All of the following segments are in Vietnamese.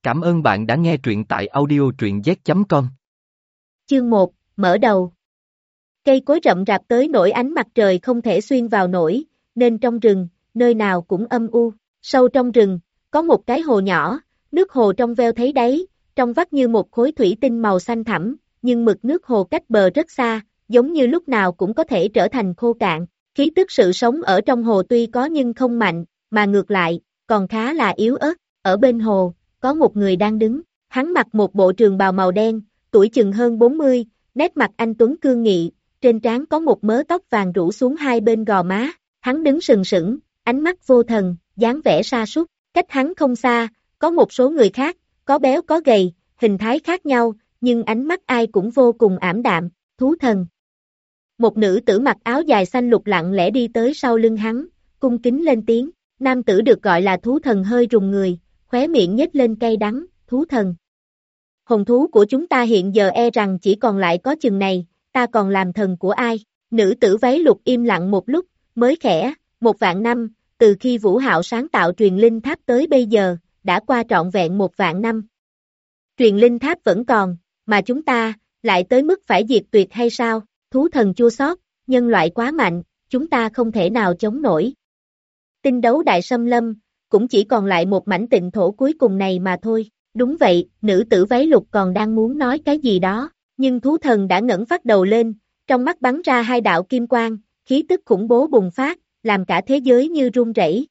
Cảm ơn bạn đã nghe truyện tại audio truyện z.com. Chương 1, mở đầu. Cây cối rậm rạp tới nỗi ánh mặt trời không thể xuyên vào nổi, nên trong rừng, nơi nào cũng âm u. Sâu trong rừng, có một cái hồ nhỏ, nước hồ trong veo thấy đáy, trong vắt như một khối thủy tinh màu xanh thẳm, nhưng mực nước hồ cách bờ rất xa, giống như lúc nào cũng có thể trở thành khô cạn. Khí tức sự sống ở trong hồ tuy có nhưng không mạnh, mà ngược lại, còn khá là yếu ớt. Ở bên hồ, có một người đang đứng, hắn mặc một bộ trường bào màu đen, tuổi chừng hơn 40, nét mặt anh tuấn cương nghị, trên trán có một mớ tóc vàng rủ xuống hai bên gò má, hắn đứng sừng sững, ánh mắt vô thần, dáng vẻ sa sút. Cách hắn không xa, có một số người khác, có béo có gầy, hình thái khác nhau, nhưng ánh mắt ai cũng vô cùng ảm đạm. Thú thần. Một nữ tử mặc áo dài xanh lục lặng lẽ đi tới sau lưng hắn, cung kính lên tiếng. Nam tử được gọi là thú thần hơi rùng người, khóe miệng nhếch lên cay đắng. Thú thần. Hồn thú của chúng ta hiện giờ e rằng chỉ còn lại có chừng này, ta còn làm thần của ai? Nữ tử váy lục im lặng một lúc, mới khẽ, 1.000 năm, từ khi Vũ Hạo sáng tạo truyền linh tháp tới bây giờ, đã qua trọn vẹn 1.000 năm. Truyền linh tháp vẫn còn, mà chúng ta, lại tới mức phải diệt tuyệt hay sao? Thú thần chua xót, nhân loại quá mạnh, chúng ta không thể nào chống nổi. Tinh đấu đại xâm lâm, cũng chỉ còn lại một mảnh tịnh thổ cuối cùng này mà thôi. Đúng vậy, nữ tử váy lục còn đang muốn nói cái gì đó, nhưng thú thần đã ngẩng phát đầu lên, trong mắt bắn ra hai đạo kim quang, khí tức khủng bố bùng phát, làm cả thế giới như rung rẩy.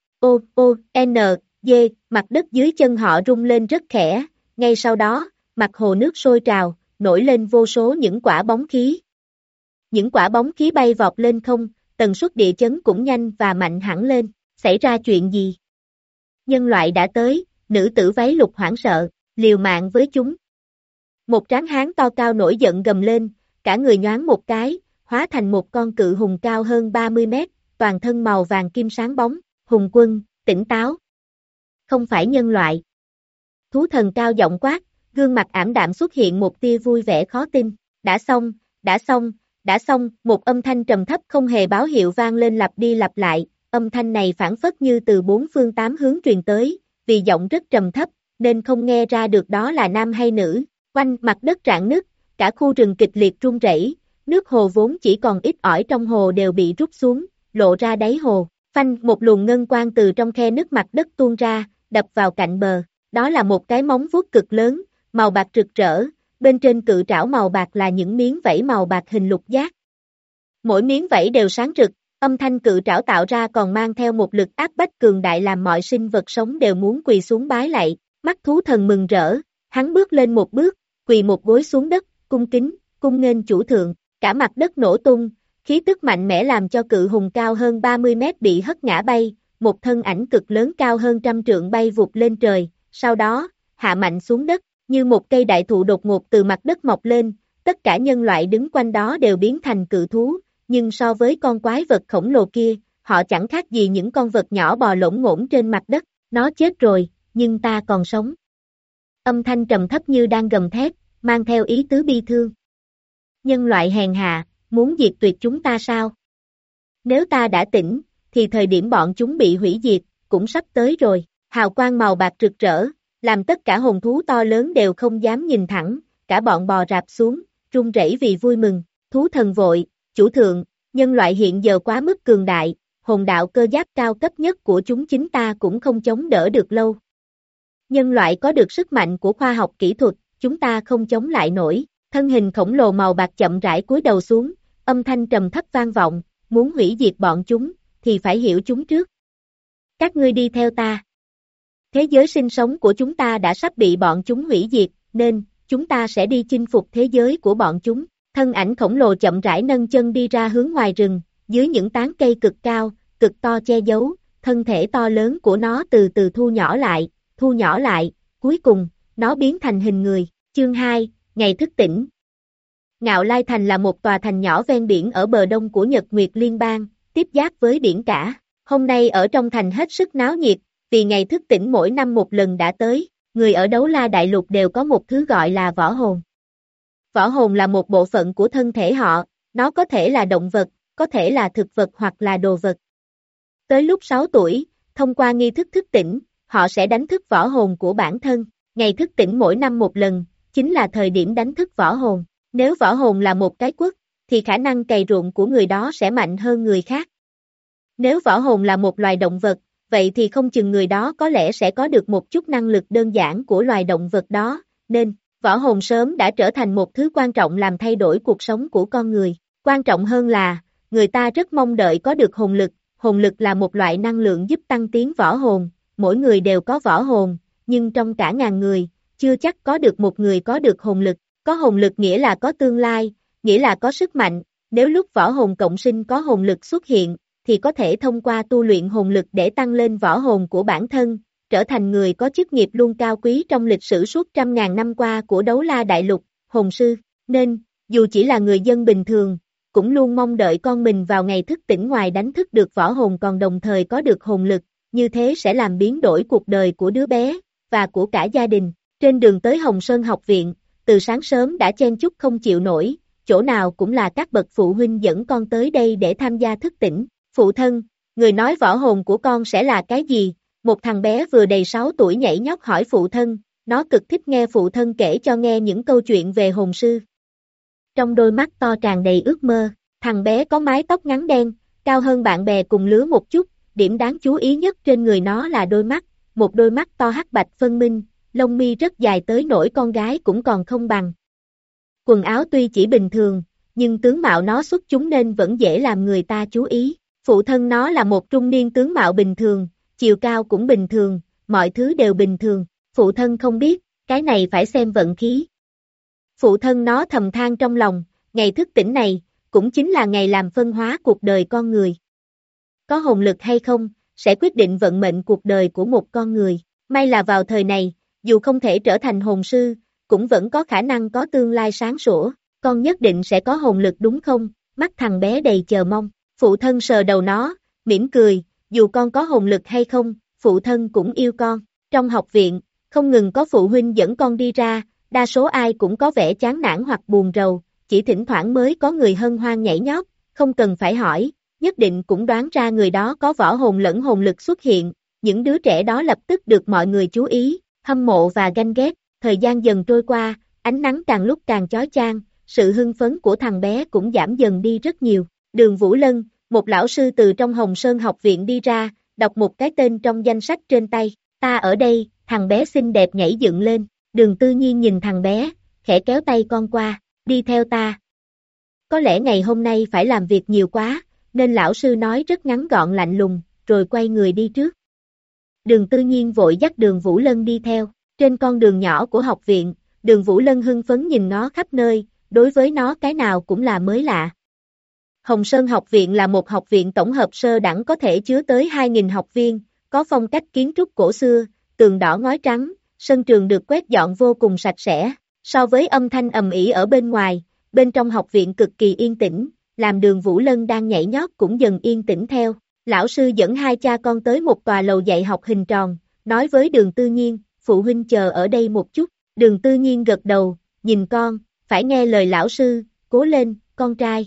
G, mặt đất dưới chân họ rung lên rất khẽ, ngay sau đó, mặt hồ nước sôi trào, nổi lên vô số những quả bóng khí. Những quả bóng khí bay vọt lên không, tần suất địa chấn cũng nhanh và mạnh hẳn lên. Xảy ra chuyện gì? Nhân loại đã tới, nữ tử váy lục hoảng sợ, liều mạng với chúng. Một tráng hán to cao nổi giận gầm lên, cả người nhoáng một cái, hóa thành một con cự hùng cao hơn 30 mét, toàn thân màu vàng kim sáng bóng. Hùng quân, tỉnh táo. Không phải nhân loại. Thú thần cao giọng quát, gương mặt ảm đạm xuất hiện một tia vui vẻ khó tin. Đã xong, đã xong, đã xong. Một âm thanh trầm thấp không hề báo hiệu vang lên lặp đi lặp lại. Âm thanh này phảng phất như từ bốn phương tám hướng truyền tới, vì giọng rất trầm thấp, nên không nghe ra được đó là nam hay nữ. Quanh mặt đất rạn nứt, cả khu rừng kịch liệt rung rẩy, nước hồ vốn chỉ còn ít ỏi trong hồ đều bị rút xuống, lộ ra đáy hồ. Phanh, một luồng ngân quang từ trong khe nứt mặt đất tuôn ra, đập vào cạnh bờ. Đó là một cái móng vuốt cực lớn, màu bạc rực rỡ, bên trên cự trảo màu bạc là những miếng vảy màu bạc hình lục giác. Mỗi miếng vảy đều sáng rực, âm thanh cự trảo tạo ra còn mang theo một lực áp bách cường đại làm mọi sinh vật sống đều muốn quỳ xuống bái lạy. Mắt thú thần mừng rỡ, hắn bước lên một bước, quỳ một gối xuống đất, cung kính, cung nghênh chủ thượng. Cả mặt đất nổ tung, khí tức mạnh mẽ làm cho cự hùng cao hơn 30 mét bị hất ngã bay, một thân ảnh cực lớn cao hơn 100 trượng bay vụt lên trời, sau đó, hạ mạnh xuống đất, như một cây đại thụ đột ngột từ mặt đất mọc lên, tất cả nhân loại đứng quanh đó đều biến thành cự thú, nhưng so với con quái vật khổng lồ kia, họ chẳng khác gì những con vật nhỏ bò lổn ngổn trên mặt đất. Nó chết rồi, nhưng ta còn sống. Âm thanh trầm thấp như đang gầm thét, mang theo ý tứ bi thương. Nhân loại hèn hạ, muốn diệt tuyệt chúng ta sao? Nếu ta đã tỉnh, thì thời điểm bọn chúng bị hủy diệt, cũng sắp tới rồi. Hào quang màu bạc rực rỡ, làm tất cả hồn thú to lớn đều không dám nhìn thẳng, cả bọn bò rạp xuống, run rẩy vì vui mừng. Thú thần vội, chủ thượng, nhân loại hiện giờ quá mức cường đại, hồn đạo cơ giáp cao cấp nhất của chúng chính ta cũng không chống đỡ được lâu. Nhân loại có được sức mạnh của khoa học kỹ thuật, chúng ta không chống lại nổi. Thân hình khổng lồ màu bạc chậm rãi cúi đầu xuống, âm thanh trầm thấp vang vọng, muốn hủy diệt bọn chúng, thì phải hiểu chúng trước. Các ngươi đi theo ta. Thế giới sinh sống của chúng ta đã sắp bị bọn chúng hủy diệt, nên, chúng ta sẽ đi chinh phục thế giới của bọn chúng. Thân ảnh khổng lồ chậm rãi nâng chân đi ra hướng ngoài rừng, dưới những tán cây cực cao, cực to che giấu, thân thể to lớn của nó từ từ thu nhỏ lại, cuối cùng, nó biến thành hình người. Chương 2, ngày thức tỉnh. Ngạo Lai Thành là một tòa thành nhỏ ven biển ở bờ đông của Nhật Nguyệt Liên bang, tiếp giáp với biển cả. Hôm nay ở trong thành hết sức náo nhiệt, vì ngày thức tỉnh mỗi năm một lần đã tới, người ở Đấu La Đại Lục đều có một thứ gọi là võ hồn. Võ hồn là một bộ phận của thân thể họ, nó có thể là động vật, có thể là thực vật hoặc là đồ vật. Tới lúc 6 tuổi, thông qua nghi thức thức tỉnh, họ sẽ đánh thức võ hồn của bản thân. Ngày thức tỉnh mỗi năm một lần, chính là thời điểm đánh thức võ hồn. Nếu võ hồn là một cái quốc, thì khả năng cày ruộng của người đó sẽ mạnh hơn người khác. Nếu võ hồn là một loài động vật, vậy thì không chừng người đó có lẽ sẽ có được một chút năng lực đơn giản của loài động vật đó, nên võ hồn sớm đã trở thành một thứ quan trọng làm thay đổi cuộc sống của con người. Quan trọng hơn là, người ta rất mong đợi có được hồn lực là một loại năng lượng giúp tăng tiến võ hồn, mỗi người đều có võ hồn, nhưng trong cả ngàn người, chưa chắc có được một người có được hồn lực. Có hồn lực nghĩa là có tương lai, nghĩa là có sức mạnh, nếu lúc võ hồn cộng sinh có hồn lực xuất hiện, thì có thể thông qua tu luyện hồn lực để tăng lên võ hồn của bản thân, trở thành người có chức nghiệp luôn cao quý trong lịch sử suốt trăm ngàn năm qua của Đấu La Đại Lục, hồn sư, nên, dù chỉ là người dân bình thường, cũng luôn mong đợi con mình vào ngày thức tỉnh ngoài đánh thức được võ hồn còn đồng thời có được hồn lực, như thế sẽ làm biến đổi cuộc đời của đứa bé, và của cả gia đình. Trên đường tới Hồng Sơn học viện, từ sáng sớm đã chen chúc không chịu nổi, chỗ nào cũng là các bậc phụ huynh dẫn con tới đây để tham gia thức tỉnh. Phụ thân, người nói võ hồn của con sẽ là cái gì? Một thằng bé vừa đầy 6 tuổi nhảy nhót hỏi phụ thân, nó cực thích nghe phụ thân kể cho nghe những câu chuyện về hồn sư. Trong đôi mắt to tràn đầy ước mơ, thằng bé có mái tóc ngắn đen, cao hơn bạn bè cùng lứa một chút, điểm đáng chú ý nhất trên người nó là đôi mắt, một đôi mắt to hắc bạch phân minh, lông mi rất dài tới nỗi con gái cũng còn không bằng. Quần áo tuy chỉ bình thường, nhưng tướng mạo nó xuất chúng nên vẫn dễ làm người ta chú ý. Phụ thân nó là một trung niên tướng mạo bình thường, chiều cao cũng bình thường, mọi thứ đều bình thường. Phụ thân không biết, cái này phải xem vận khí. Phụ thân nó thầm than trong lòng, ngày thức tỉnh này, cũng chính là ngày làm phân hóa cuộc đời con người. Có hồn lực hay không, sẽ quyết định vận mệnh cuộc đời của một con người. May là vào thời này, dù không thể trở thành hồn sư, cũng vẫn có khả năng có tương lai sáng sủa. Con nhất định sẽ có hồn lực đúng không? Mắt thằng bé đầy chờ mong. Phụ thân sờ đầu nó, mỉm cười, dù con có hồn lực hay không, phụ thân cũng yêu con. Trong học viện, không ngừng có phụ huynh dẫn con đi ra, đa số ai cũng có vẻ chán nản hoặc buồn rầu, chỉ thỉnh thoảng mới có người hân hoan nhảy nhót, không cần phải hỏi, nhất định cũng đoán ra người đó có võ hồn lẫn hồn lực xuất hiện, những đứa trẻ đó lập tức được mọi người chú ý, hâm mộ và ganh ghét. Thời gian dần trôi qua, ánh nắng càng lúc càng chói chang, sự hưng phấn của thằng bé cũng giảm dần đi rất nhiều. Đường Vũ Lân, một lão sư từ trong Hồng Sơn học viện đi ra, đọc một cái tên trong danh sách trên tay. Ta ở đây, thằng bé xinh đẹp nhảy dựng lên. Đường Tư Nhiên nhìn thằng bé, khẽ kéo tay con qua, đi theo ta. Có lẽ ngày hôm nay phải làm việc nhiều quá, nên lão sư nói rất ngắn gọn lạnh lùng, rồi quay người đi trước. Đường Tư Nhiên vội dắt Đường Vũ Lân đi theo. Trên con đường nhỏ của học viện, Đường Vũ Lân hưng phấn nhìn nó khắp nơi, đối với nó cái nào cũng là mới lạ. Hồng Sơn học viện là một học viện tổng hợp sơ đẳng có thể chứa tới 2.000 học viên, có phong cách kiến trúc cổ xưa, tường đỏ ngói trắng, sân trường được quét dọn vô cùng sạch sẽ. So với âm thanh ầm ĩ ở bên ngoài, bên trong học viện cực kỳ yên tĩnh, làm Đường Vũ Lân đang nhảy nhót cũng dần yên tĩnh theo. Lão sư dẫn hai cha con tới một tòa lầu dạy học hình tròn, nói với Đường Tư Nhiên, phụ huynh chờ ở đây một chút. Đường Tư Nhiên gật đầu, nhìn con, phải nghe lời lão sư, cố lên, con trai.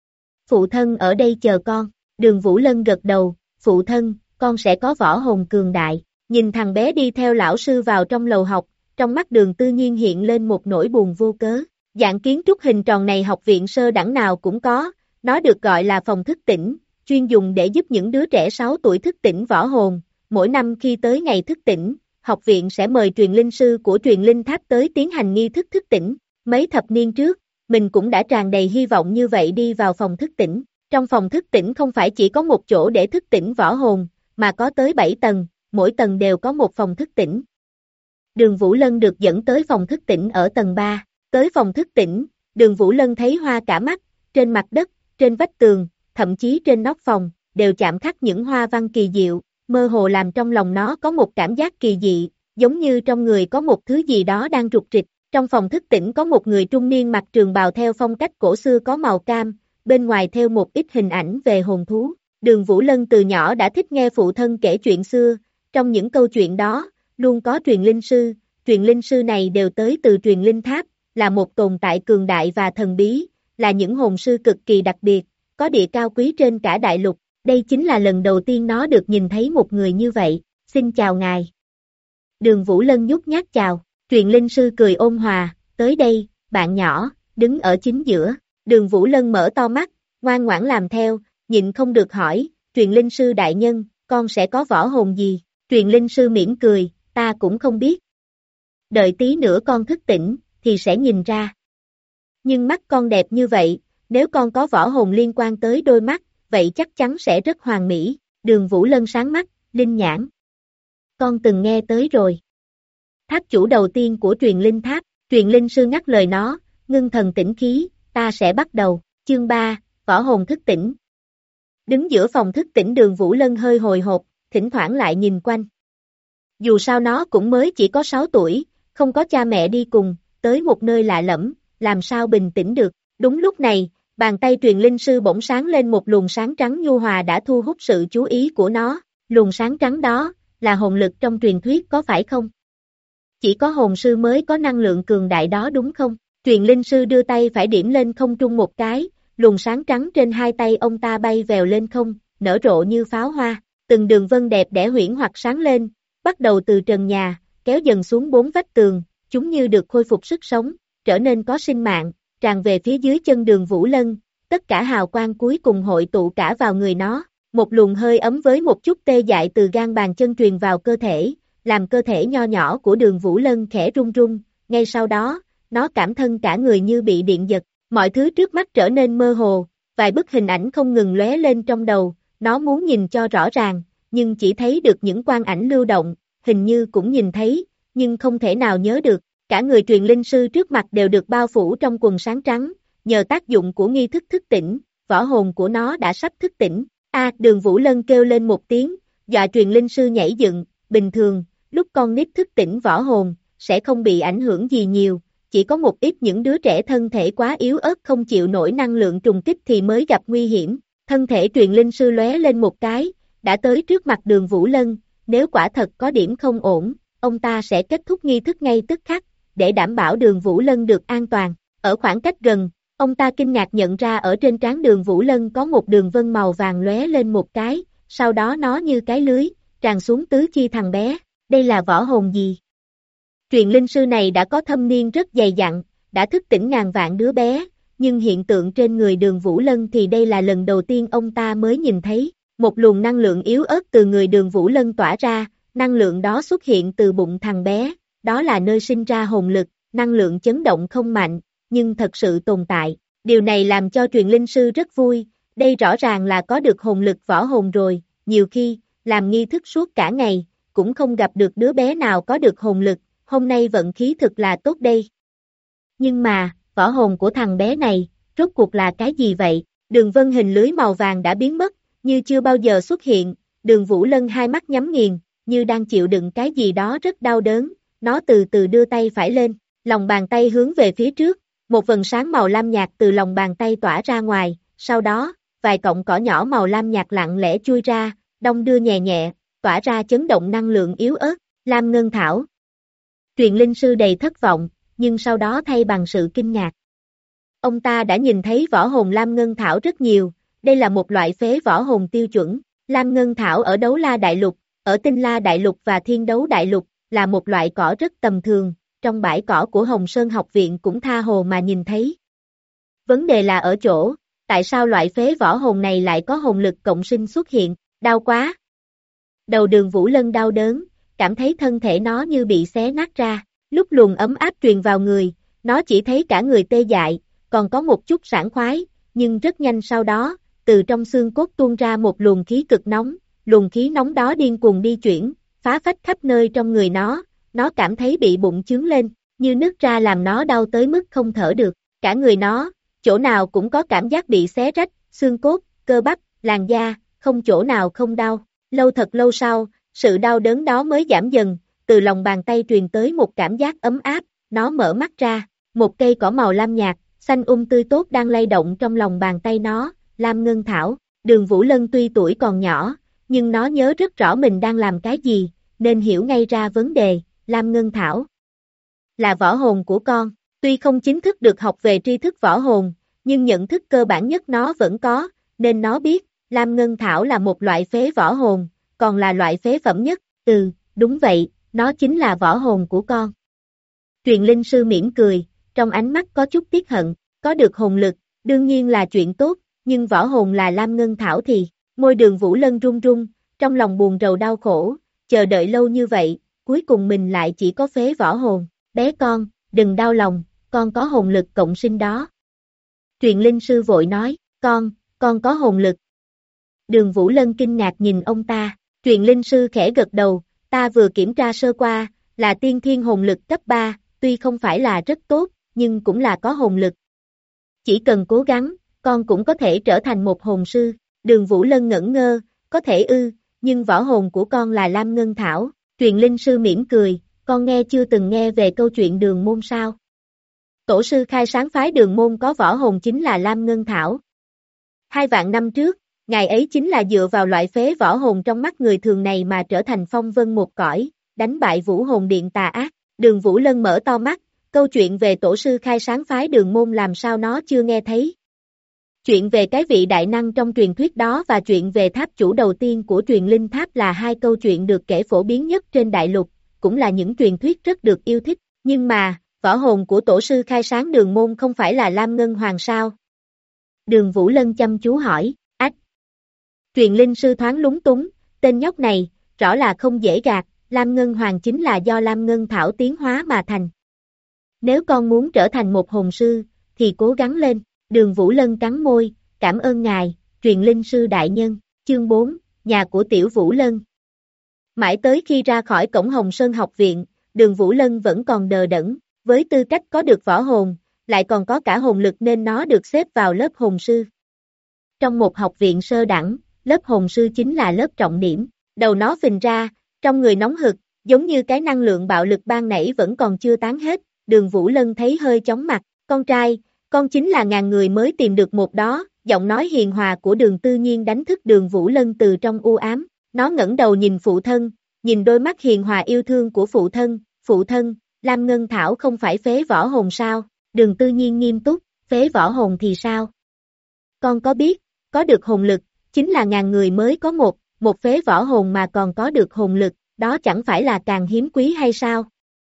Phụ thân ở đây chờ con. Đường Vũ Lân gật đầu, phụ thân, con sẽ có võ hồn cường đại. Nhìn thằng bé đi theo lão sư vào trong lầu học, trong mắt Đường Tư Nhiên hiện lên một nỗi buồn vô cớ. Dạng kiến trúc hình tròn này học viện sơ đẳng nào cũng có, nó được gọi là phòng thức tỉnh, chuyên dùng để giúp những đứa trẻ 6 tuổi thức tỉnh võ hồn. Mỗi năm khi tới ngày thức tỉnh, học viện sẽ mời truyền linh sư của truyền linh tháp tới tiến hành nghi thức thức tỉnh. Mấy thập niên trước, mình cũng đã tràn đầy hy vọng như vậy đi vào phòng thức tỉnh. Trong phòng thức tỉnh không phải chỉ có một chỗ để thức tỉnh võ hồn, mà có tới 7 tầng, mỗi tầng đều có một phòng thức tỉnh. Đường Vũ Lân được dẫn tới phòng thức tỉnh ở tầng 3. Tới phòng thức tỉnh, Đường Vũ Lân thấy hoa cả mắt, trên mặt đất, trên vách tường, thậm chí trên nóc phòng, đều chạm khắc những hoa văn kỳ diệu, mơ hồ làm trong lòng nó có một cảm giác kỳ dị, giống như trong người có một thứ gì đó đang rục rịch. Trong phòng thức tỉnh có một người trung niên mặc trường bào theo phong cách cổ xưa có màu cam, bên ngoài thêu một ít hình ảnh về hồn thú. Đường Vũ Lân từ nhỏ đã thích nghe phụ thân kể chuyện xưa, trong những câu chuyện đó, luôn có truyền linh sư này đều tới từ truyền linh tháp, là một tồn tại cường đại và thần bí, là những hồn sư cực kỳ đặc biệt, có địa cao quý trên cả đại lục. Đây chính là lần đầu tiên nó được nhìn thấy một người như vậy. Xin chào ngài. Đường Vũ Lân nhút nhát chào, Truyền linh sư cười ôn hòa, tới đây, bạn nhỏ, đứng ở chính giữa. Đường Vũ Lân mở to mắt, ngoan ngoãn làm theo, nhịn không được hỏi, truyền linh sư đại nhân, con sẽ có võ hồn gì? Truyền linh sư mỉm cười, ta cũng không biết. Đợi tí nữa con thức tỉnh, thì sẽ nhìn ra. Nhưng mắt con đẹp như vậy, nếu con có võ hồn liên quan tới đôi mắt, vậy chắc chắn sẽ rất hoàn mỹ. Đường Vũ Lân sáng mắt, linh nhãn. Con từng nghe tới rồi. Tháp chủ đầu tiên của truyền linh tháp, truyền linh sư ngắt lời nó, ngưng thần tĩnh khí, ta sẽ bắt đầu. Chương 3, võ hồn thức tỉnh. Đứng giữa phòng thức tỉnh Đường Vũ Lân hơi hồi hộp, thỉnh thoảng lại nhìn quanh. Dù sao nó cũng mới chỉ có 6 tuổi, không có cha mẹ đi cùng, tới một nơi lạ lẫm, làm sao bình tĩnh được. Đúng lúc này, bàn tay truyền linh sư bỗng sáng lên một luồng sáng trắng nhu hòa đã thu hút sự chú ý của nó. Luồng sáng trắng đó, là hồn lực trong truyền thuyết có phải không? Chỉ có hồn sư mới có năng lượng cường đại đó đúng không? Truyền linh sư đưa tay phải điểm lên không trung một cái, luồng sáng trắng trên hai tay ông ta bay vèo lên không, nở rộ như pháo hoa, từng đường vân đẹp đẽ huyễn hoặc sáng lên, bắt đầu từ trần nhà, kéo dần xuống 4 vách tường, chúng như được khôi phục sức sống, trở nên có sinh mạng, tràn về phía dưới chân Đường Vũ Lân, tất cả hào quang cuối cùng hội tụ cả vào người nó, một luồng hơi ấm với một chút tê dại từ gan bàn chân truyền vào cơ thể, làm cơ thể nho nhỏ của Đường Vũ Lân khẽ run run, ngay sau đó, nó cảm thân cả người như bị điện giật, mọi thứ trước mắt trở nên mơ hồ, vài bức hình ảnh không ngừng lóe lên trong đầu, nó muốn nhìn cho rõ ràng, nhưng chỉ thấy được những quang ảnh lưu động, hình như cũng nhìn thấy, nhưng không thể nào nhớ được, cả người truyền linh sư trước mặt đều được bao phủ trong quần sáng trắng, nhờ tác dụng của nghi thức thức tỉnh, võ hồn của nó đã sắp thức tỉnh. Đường Vũ Lân kêu lên một tiếng, dọa truyền linh sư nhảy dựng, bình thường, lúc con nít thức tỉnh võ hồn, sẽ không bị ảnh hưởng gì nhiều, chỉ có một ít những đứa trẻ thân thể quá yếu ớt không chịu nổi năng lượng trùng kích thì mới gặp nguy hiểm. Thân thể truyền linh sư lóe lên một cái, đã tới trước mặt Đường Vũ Lân, nếu quả thật có điểm không ổn, ông ta sẽ kết thúc nghi thức ngay tức khắc, để đảm bảo Đường Vũ Lân được an toàn. Ở khoảng cách gần, ông ta kinh ngạc nhận ra ở trên trán Đường Vũ Lân có một đường vân màu vàng lóe lên một cái, sau đó nó như cái lưới, tràn xuống tứ chi thằng bé. Đây là võ hồn gì? Truyền linh sư này đã có thâm niên rất dày dặn, đã thức tỉnh ngàn vạn đứa bé, nhưng hiện tượng trên người Đường Vũ Lân thì đây là lần đầu tiên ông ta mới nhìn thấy. Một luồng năng lượng yếu ớt từ người Đường Vũ Lân tỏa ra, năng lượng đó xuất hiện từ bụng thằng bé, đó là nơi sinh ra hồn lực, năng lượng chấn động không mạnh, nhưng thật sự tồn tại. Điều này làm cho truyền linh sư rất vui, đây rõ ràng là có được hồn lực võ hồn rồi, nhiều khi, làm nghi thức suốt cả ngày, cũng không gặp được đứa bé nào có được hồn lực, hôm nay vận khí thực là tốt đây. Nhưng mà, võ hồn của thằng bé này, rốt cuộc là cái gì vậy? Đường vân hình lưới màu vàng đã biến mất, như chưa bao giờ xuất hiện, Đường Vũ Lân hai mắt nhắm nghiền, như đang chịu đựng cái gì đó rất đau đớn, nó từ từ đưa tay phải lên, lòng bàn tay hướng về phía trước, một vầng sáng màu lam nhạt từ lòng bàn tay tỏa ra ngoài, sau đó, vài cọng cỏ nhỏ màu lam nhạt lặng lẽ chui ra, đong đưa nhẹ nhẹ, tỏa ra chấn động năng lượng yếu ớt, Lam Ngân Thảo. Truyền linh sư đầy thất vọng, nhưng sau đó thay bằng sự kinh ngạc. Ông ta đã nhìn thấy võ hồn Lam Ngân Thảo rất nhiều, đây là một loại phế võ hồn tiêu chuẩn, Lam Ngân Thảo ở Đấu La Đại Lục, ở Tinh La Đại Lục và Thiên Đấu Đại Lục, là một loại cỏ rất tầm thường, trong bãi cỏ của Hồng Sơn học viện cũng tha hồ mà nhìn thấy. Vấn đề là ở chỗ, tại sao loại phế võ hồn này lại có hồn lực cộng sinh xuất hiện, đau quá. Đầu Đường Vũ Lân đau đớn, cảm thấy thân thể nó như bị xé nát ra, lúc luồng ấm áp truyền vào người, nó chỉ thấy cả người tê dại, còn có một chút sảng khoái, nhưng rất nhanh sau đó, từ trong xương cốt tuôn ra một luồng khí cực nóng, luồng khí nóng đó điên cuồng đi chuyển, phá phách khắp nơi trong người nó cảm thấy bị bụng chướng lên, như nứt ra làm nó đau tới mức không thở được, cả người nó, chỗ nào cũng có cảm giác bị xé rách, xương cốt, cơ bắp, làn da, không chỗ nào không đau, thật lâu sau, sự đau đớn đó mới giảm dần, từ lòng bàn tay truyền tới một cảm giác ấm áp, nó mở mắt ra, một cây cỏ màu lam nhạt, xanh tươi tốt đang lay động trong lòng bàn tay nó, Lam Ngân Thảo. Đường Vũ Lân tuy tuổi còn nhỏ, nhưng nó nhớ rất rõ mình đang làm cái gì, nên hiểu ngay ra vấn đề, Lam Ngân Thảo là võ hồn của con, tuy không chính thức được học về tri thức võ hồn, nhưng nhận thức cơ bản nhất nó vẫn có, nên nó biết, Lam Ngân Thảo là một loại phế võ hồn, còn là loại phế phẩm nhất, đúng vậy, nó chính là võ hồn của con. Truyền linh sư mỉm cười, trong ánh mắt có chút tiếc hận, có được hồn lực, đương nhiên là chuyện tốt, nhưng võ hồn là Lam Ngân Thảo thì, môi Đường Vũ Lân run run, trong lòng buồn rầu đau khổ, chờ đợi lâu như vậy, cuối cùng mình lại chỉ có phế võ hồn, bé con, đừng đau lòng, con có hồn lực cộng sinh đó. Truyền linh sư vội nói, con có hồn lực. Đường Vũ Lân kinh ngạc nhìn ông ta, truyền linh sư khẽ gật đầu, ta vừa kiểm tra sơ qua, là tiên thiên hồn lực cấp 3, tuy không phải là rất tốt, nhưng cũng là có hồn lực. Chỉ cần cố gắng, con cũng có thể trở thành một hồn sư. Đường Vũ Lân ngẩn ngơ, có thể nhưng võ hồn của con là Lam Ngân Thảo. Truyền linh sư mỉm cười, con chưa từng nghe về câu chuyện Đường Môn sao? Tổ sư khai sáng phái Đường Môn có võ hồn chính là Lam Ngân Thảo. 2 vạn năm trước, ngài ấy chính là dựa vào loại phế võ hồn trong mắt người thường này mà trở thành phong vân một cõi, đánh bại Vũ Hồn Điện tà ác. Đường Vũ Lân mở to mắt, câu chuyện về tổ sư khai sáng phái Đường Môn làm sao nó chưa nghe thấy. Chuyện về cái vị đại năng trong truyền thuyết đó và chuyện về tháp chủ đầu tiên của truyền linh tháp là 2 câu chuyện được kể phổ biến nhất trên đại lục, cũng là những truyền thuyết rất được yêu thích, nhưng mà, võ hồn của tổ sư khai sáng Đường Môn không phải là Lam Ngân Hoàng sao? Đường Vũ Lân chăm chú hỏi, ách. Truyền linh sư thoáng lúng túng, tên nhóc này, rõ là không dễ gạt, Lam Ngân Hoàng chính là do Lam Ngân Thảo tiến hóa mà thành. Nếu con muốn trở thành một hồn sư, thì cố gắng lên. Đường Vũ Lân cắn môi, cảm ơn ngài, truyền linh sư đại nhân. Chương 4, nhà của Tiểu Vũ Lân. Mãi tới khi ra khỏi cổng Hồng Sơn học viện, Đường Vũ Lân vẫn còn đờ đẫn, với tư cách có được võ hồn, lại còn có cả hồn lực nên nó được xếp vào lớp hồn sư. Trong một học viện sơ đẳng, lớp hồn sư chính là lớp trọng điểm, đầu nó phình ra, trong người nóng hực, giống như cái năng lượng bạo lực ban nãy vẫn còn chưa tán hết. Đường Vũ Lân thấy hơi chóng mặt, con trai, con chính là ngàn người mới tìm được một đó. Giọng nói hiền hòa của Đường Tư Nhiên đánh thức Đường Vũ Lân từ trong u ám, nó ngẩng đầu nhìn phụ thân, nhìn đôi mắt hiền hòa yêu thương của phụ thân, Lam Ngân Thảo không phải phế võ hồn sao? Đường Tư Nhiên nghiêm túc, phế võ hồn thì sao? Con có biết, có được hồn lực, chính là ngàn người mới có một phế võ hồn mà còn có được hồn lực, đó chẳng phải là càng hiếm quý hay sao?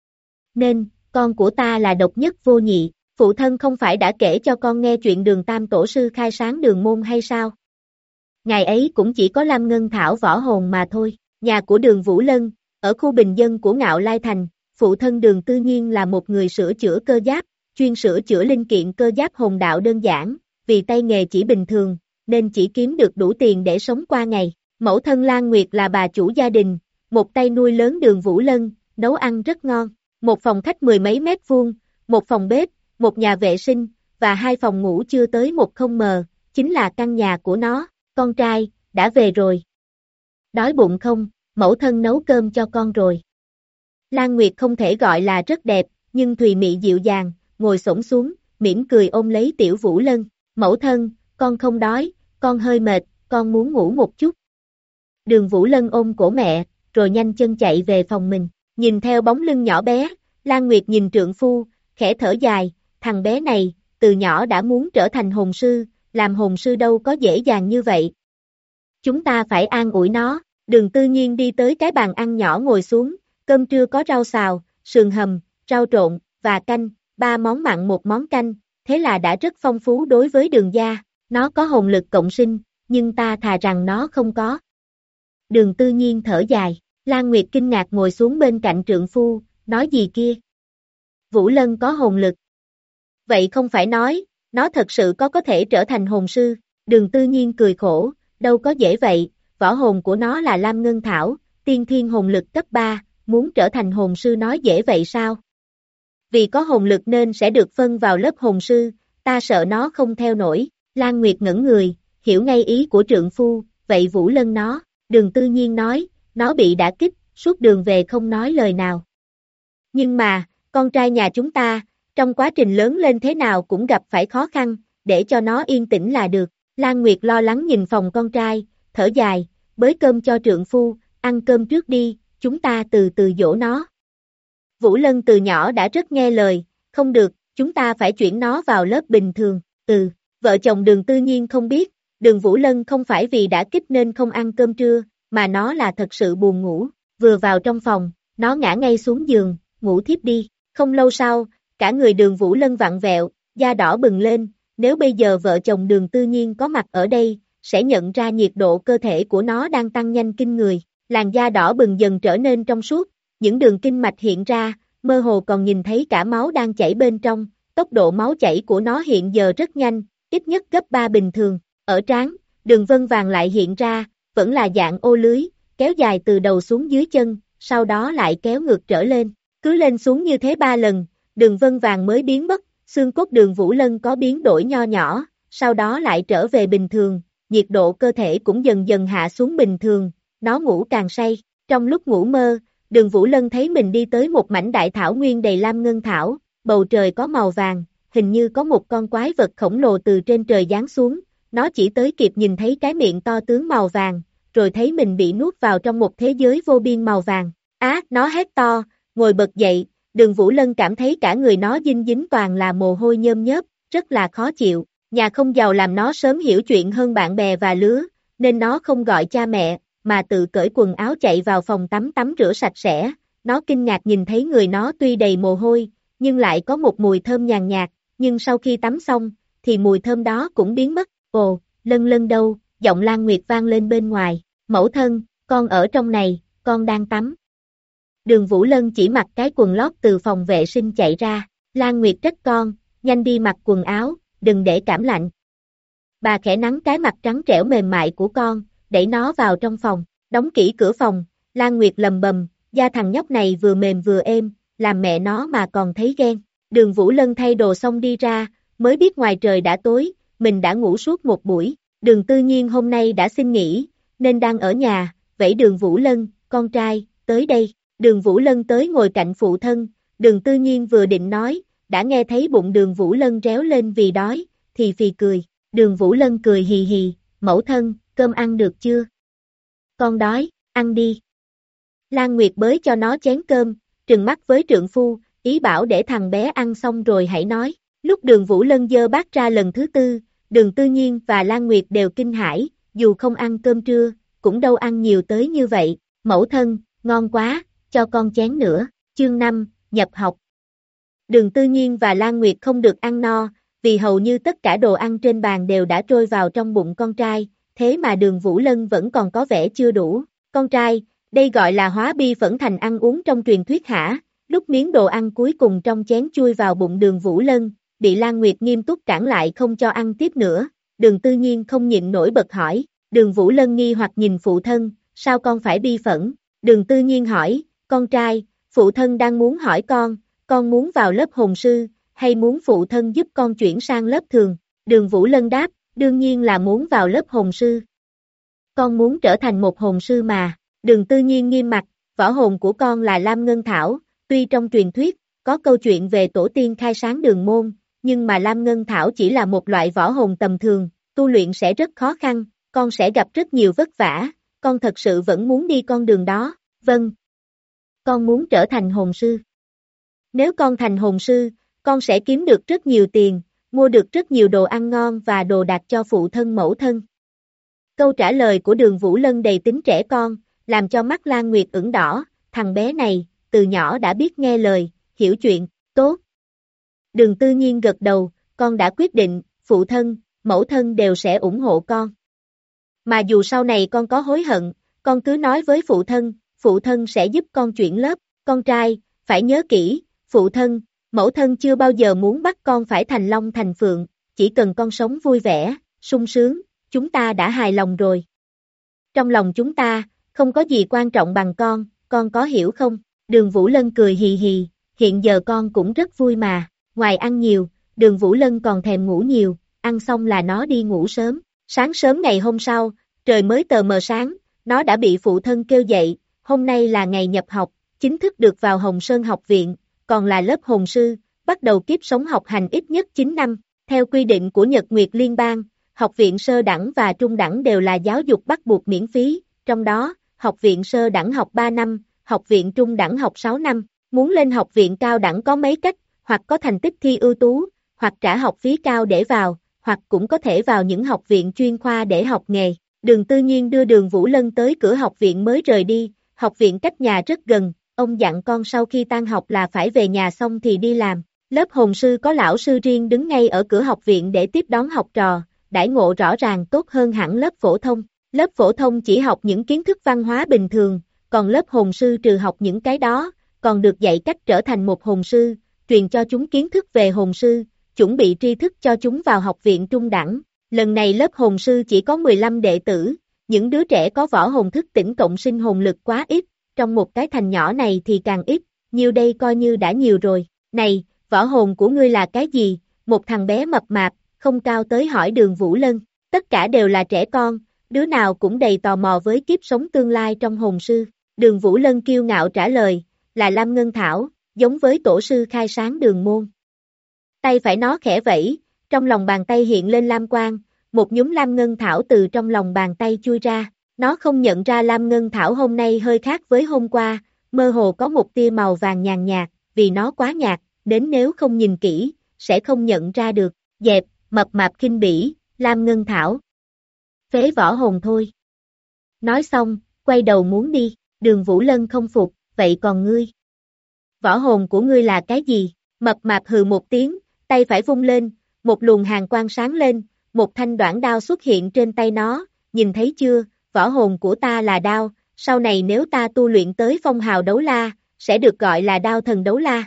Nên, con của ta là độc nhất vô nhị, phụ thân không phải đã kể cho con nghe chuyện Đường Tam Tổ sư khai sáng Đường Môn hay sao? Ngày ấy cũng chỉ có Lam Ngân Thảo võ hồn mà thôi. Nhà của Đường Vũ Lân, ở khu bình dân của Ngạo Lai Thành, phụ thân Đường Tư Nhiên là một người sửa chữa cơ giáp, chuyên sửa chữa linh kiện cơ giáp hồn đạo đơn giản, vì tay nghề chỉ bình thường, nên chỉ kiếm được đủ tiền để sống qua ngày. Mẫu thân Lan Nguyệt là bà chủ gia đình, một tay nuôi lớn Đường Vũ Lân, nấu ăn rất ngon, một phòng khách 10 mấy mét vuông, một phòng bếp, một nhà vệ sinh, và 2 phòng ngủ chưa tới 10m, chính là căn nhà của nó. Con trai, đã về rồi. Đói bụng không, mẫu thân nấu cơm cho con rồi. Lan Nguyệt không thể gọi là rất đẹp, nhưng thùy mị dịu dàng, ngồi xổm xuống, mỉm cười ôm lấy Tiểu Vũ Lân. Mẫu thân, con không đói, con hơi mệt, con muốn ngủ một chút. Đường Vũ Lân ôm cổ mẹ, rồi nhanh chân chạy về phòng mình. Nhìn theo bóng lưng nhỏ bé, Lan Nguyệt nhìn trượng phu, khẽ thở dài, thằng bé này, từ nhỏ đã muốn trở thành hồn sư, làm hồn sư đâu có dễ dàng như vậy. Chúng ta phải an ủi nó. Đường Tư Nhiên đi tới cái bàn ăn nhỏ ngồi xuống, cơm trưa có rau xào, sườn hầm, rau trộn, và canh, 3 món mặn 1 món canh, thế là đã rất phong phú đối với Đường gia. Nó có hồn lực cộng sinh, nhưng ta thà rằng nó không có. Đường Tư Nhiên thở dài, Lan Nguyệt kinh ngạc ngồi xuống bên cạnh trượng phu, nói gì kia? Vũ Lân có hồn lực. Vậy không phải nói, nó thật sự có thể trở thành hồn sư. Đường Tư Nhiên cười khổ, đâu có dễ vậy, võ hồn của nó là Lam Ngân Thảo, tiên thiên hồn lực cấp 3, muốn trở thành hồn sư nói dễ vậy sao? Vì có hồn lực nên sẽ được phân vào lớp hồn sư, ta sợ nó không theo nổi. Lan Nguyệt ngẩn người, hiểu ngay ý của trượng phu, vậy Vũ Lân nó, Đường Tư Nhiên nói, nó bị đả kích, suốt đường về không nói lời nào. Nhưng mà, con trai nhà chúng ta, trong quá trình lớn lên thế nào cũng gặp phải khó khăn, để cho nó yên tĩnh là được. Lan Nguyệt lo lắng nhìn phòng con trai, thở dài, bới cơm cho trượng phu, ăn cơm trước đi, chúng ta từ từ dỗ nó. Vũ Lân từ nhỏ đã rất nghe lời, không được, chúng ta phải chuyển nó vào lớp bình thường. Vợ chồng Đường Tư Nhiên không biết, Đường Vũ Lân không phải vì đã kích nên không ăn cơm trưa, mà nó là thật sự buồn ngủ. Vừa vào trong phòng, nó ngã ngay xuống giường, ngủ thiếp đi. Không lâu sau, cả người Đường Vũ Lân vặn vẹo, da đỏ bừng lên, nếu bây giờ vợ chồng Đường Tư Nhiên có mặt ở đây, sẽ nhận ra nhiệt độ cơ thể của nó đang tăng nhanh kinh người, làn da đỏ bừng dần trở nên trong suốt, những đường kinh mạch hiện ra, mơ hồ còn nhìn thấy cả máu đang chảy bên trong, tốc độ máu chảy của nó hiện giờ rất nhanh, ít nhất gấp 3 bình thường, ở trán, đường vân vàng lại hiện ra, vẫn là dạng ô lưới, kéo dài từ đầu xuống dưới chân, sau đó lại kéo ngược trở lên, cứ lên xuống như thế 3 lần, đường vân vàng mới biến mất, xương cốt Đường Vũ Lân có biến đổi nho nhỏ, sau đó lại trở về bình thường, nhiệt độ cơ thể cũng dần dần hạ xuống bình thường, nó ngủ càng say, trong lúc ngủ mơ, Đường Vũ Lân thấy mình đi tới một mảnh đại thảo nguyên đầy lam ngân thảo, bầu trời có màu vàng, hình như có một con quái vật khổng lồ từ trên trời giáng xuống, nó chỉ tới kịp nhìn thấy cái miệng to tướng màu vàng, rồi thấy mình bị nuốt vào trong một thế giới vô biên màu vàng. Nó hét to, ngồi bật dậy, Đường Vũ Lân cảm thấy cả người nó dinh dính toàn là mồ hôi nhơm nhớp, rất là khó chịu, nhà không giàu làm nó sớm hiểu chuyện hơn bạn bè và lứa, nên nó không gọi cha mẹ, mà tự cởi quần áo chạy vào phòng tắm tắm rửa sạch sẽ, nó kinh ngạc nhìn thấy người nó tuy đầy mồ hôi, nhưng lại có một mùi thơm nhàn nhạt, nhưng sau khi tắm xong, thì mùi thơm đó cũng biến mất, ồ, Lân Lân đâu, giọng Lan Nguyệt vang lên bên ngoài, mẫu thân, con ở trong này, con đang tắm. Đường Vũ Lân chỉ mặc cái quần lót từ phòng vệ sinh chạy ra, Lan Nguyệt trách con, nhanh đi mặc quần áo, đừng để cảm lạnh. Bà khẽ nắn cái mặt trắng trẻo mềm mại của con, đẩy nó vào trong phòng, đóng kỹ cửa phòng, Lan Nguyệt lầm bầm, da thằng nhóc này vừa mềm vừa êm, làm mẹ nó mà còn thấy ghen. Đường Vũ Lân thay đồ xong đi ra, mới biết ngoài trời đã tối, mình đã ngủ suốt một buổi, Đường Tư Nhiên hôm nay đã xin nghỉ, nên đang ở nhà, vẫy Đường Vũ Lân, con trai, tới đây, Đường Vũ Lân tới ngồi cạnh phụ thân, Đường Tư Nhiên vừa định nói, đã nghe thấy bụng Đường Vũ Lân réo lên vì đói, thì phì cười, Đường Vũ Lân cười hì hì, mẫu thân, cơm ăn được chưa? Con đói, ăn đi. Lan Nguyệt bới cho nó chén cơm, trừng mắt với trượng phu, ý bảo để thằng bé ăn xong rồi hãy nói. Lúc Đường Vũ Lân dơ bát ra lần thứ tư, Đường Tư Nhiên và Lan Nguyệt đều kinh hãi, dù không ăn cơm trưa, cũng đâu ăn nhiều tới như vậy. Mẫu thân, ngon quá, cho con chén nữa. Chương 5, nhập học. Đường Tư Nhiên và Lan Nguyệt không được ăn no, vì hầu như tất cả đồ ăn trên bàn đều đã trôi vào trong bụng con trai, thế mà Đường Vũ Lân vẫn còn có vẻ chưa đủ. Con trai, đây gọi là hóa bi phẫn thành ăn uống trong truyền thuyết hả? Lúc miếng đồ ăn cuối cùng trong chén chui vào bụng Đường Vũ Lân, bị Lan Nguyệt nghiêm túc cản lại không cho ăn tiếp nữa. Đường Tư Nhiên không nhịn nổi bật hỏi, Đường Vũ Lân nghi hoặc nhìn phụ thân, sao con phải bi phẫn? Đường Tư Nhiên hỏi, con trai, phụ thân đang muốn hỏi con muốn vào lớp hồn sư, hay muốn phụ thân giúp con chuyển sang lớp thường? Đường Vũ Lân đáp, đương nhiên là muốn vào lớp hồn sư. Con muốn trở thành một hồn sư mà. Đường Tư Nhiên nghiêm mặt, võ hồn của con là Lam Ngân Thảo, tuy trong truyền thuyết, có câu chuyện về tổ tiên khai sáng đường môn, nhưng mà Lam Ngân Thảo chỉ là một loại võ hồn tầm thường, tu luyện sẽ rất khó khăn, con sẽ gặp rất nhiều vất vả, con thật sự vẫn muốn đi con đường đó. Vâng. Con muốn trở thành hồn sư. Nếu con thành hồn sư, con sẽ kiếm được rất nhiều tiền, mua được rất nhiều đồ ăn ngon và đồ đạc cho phụ thân mẫu thân. Câu trả lời của Đường Vũ Lân đầy tính trẻ con, làm cho mắt Lan Nguyệt ửng đỏ, thằng bé này, từ nhỏ đã biết nghe lời, hiểu chuyện, tốt. Đường Tư Nhiên gật đầu, con đã quyết định, phụ thân, mẫu thân đều sẽ ủng hộ con. Mà dù sau này con có hối hận, con cứ nói với phụ thân sẽ giúp con chuyển lớp, con trai, phải nhớ kỹ, phụ thân, mẫu thân chưa bao giờ muốn bắt con phải thành long thành phượng, chỉ cần con sống vui vẻ, sung sướng, chúng ta đã hài lòng rồi. Trong lòng chúng ta, không có gì quan trọng bằng con có hiểu không? Đường Vũ Lân cười hì hì, hiện giờ con cũng rất vui mà, ngoài ăn nhiều, Đường Vũ Lân còn thèm ngủ nhiều, ăn xong là nó đi ngủ sớm. Sáng sớm ngày hôm sau, trời mới tờ mờ sáng, nó đã bị phụ thân kêu dậy, hôm nay là ngày nhập học, chính thức được vào Hồng Sơn học viện, còn là lớp hồn sư, bắt đầu kiếp sống học hành ít nhất 9 năm. Theo quy định của Nhật Nguyệt Liên bang, học viện sơ đẳng và trung đẳng đều là giáo dục bắt buộc miễn phí, trong đó, học viện sơ đẳng học 3 năm, học viện trung đẳng học 6 năm, muốn lên học viện cao đẳng có mấy cách, hoặc có thành tích thi ưu tú, hoặc trả học phí cao để vào, hoặc cũng có thể vào những học viện chuyên khoa để học nghề. Đường Tư Nhiên đưa Đường Vũ Lân tới cửa học viện mới rời đi, học viện cách nhà rất gần, ông dặn con sau khi tan học là phải về nhà xong thì đi làm. Lớp hồn sư có lão sư riêng đứng ngay ở cửa học viện để tiếp đón học trò, đãi ngộ rõ ràng tốt hơn hẳn lớp phổ thông. Lớp phổ thông chỉ học những kiến thức văn hóa bình thường, còn lớp hồn sư trừ học những cái đó, còn được dạy cách trở thành một hồn sư, truyền cho chúng kiến thức về hồn sư, chuẩn bị tri thức cho chúng vào học viện trung đẳng. Lần này lớp hồn sư chỉ có 15 đệ tử, những đứa trẻ có võ hồn thức tỉnh cộng sinh hồn lực quá ít, trong một cái thành nhỏ này thì càng ít, nhiều đây coi như đã nhiều rồi. Này, võ hồn của ngươi là cái gì? Một thằng bé mập mạp, không cao tới hỏi Đường Vũ Lân. Tất cả đều là trẻ con, đứa nào cũng đầy tò mò với kiếp sống tương lai trong hồn sư. Đường Vũ Lân kiêu ngạo trả lời, là Lam Ngân Thảo, giống với tổ sư khai sáng đường môn. Tay phải nó khẽ vẫy, trong lòng bàn tay hiện lên lam quang, một nhúm lam ngân thảo từ trong lòng bàn tay chui ra. Nó không nhận ra lam ngân thảo hôm nay hơi khác với hôm qua, mơ hồ có một tia màu vàng nhàn nhạt, vì nó quá nhạt, đến nếu không nhìn kỹ, sẽ không nhận ra được. Dẹp, mập mạp khinh bỉ, lam ngân thảo. Phế võ hồn thôi. Nói xong, quay đầu muốn đi, Đường Vũ Lân không phục, vậy còn ngươi? Võ hồn của ngươi là cái gì? Mập mạp hừ một tiếng, tay phải vung lên, một luồng hàn quang sáng lên, một thanh đoạn đao xuất hiện trên tay nó, nhìn thấy chưa, võ hồn của ta là đao, sau này nếu ta tu luyện tới phong hào đấu la, sẽ được gọi là đao thần đấu la.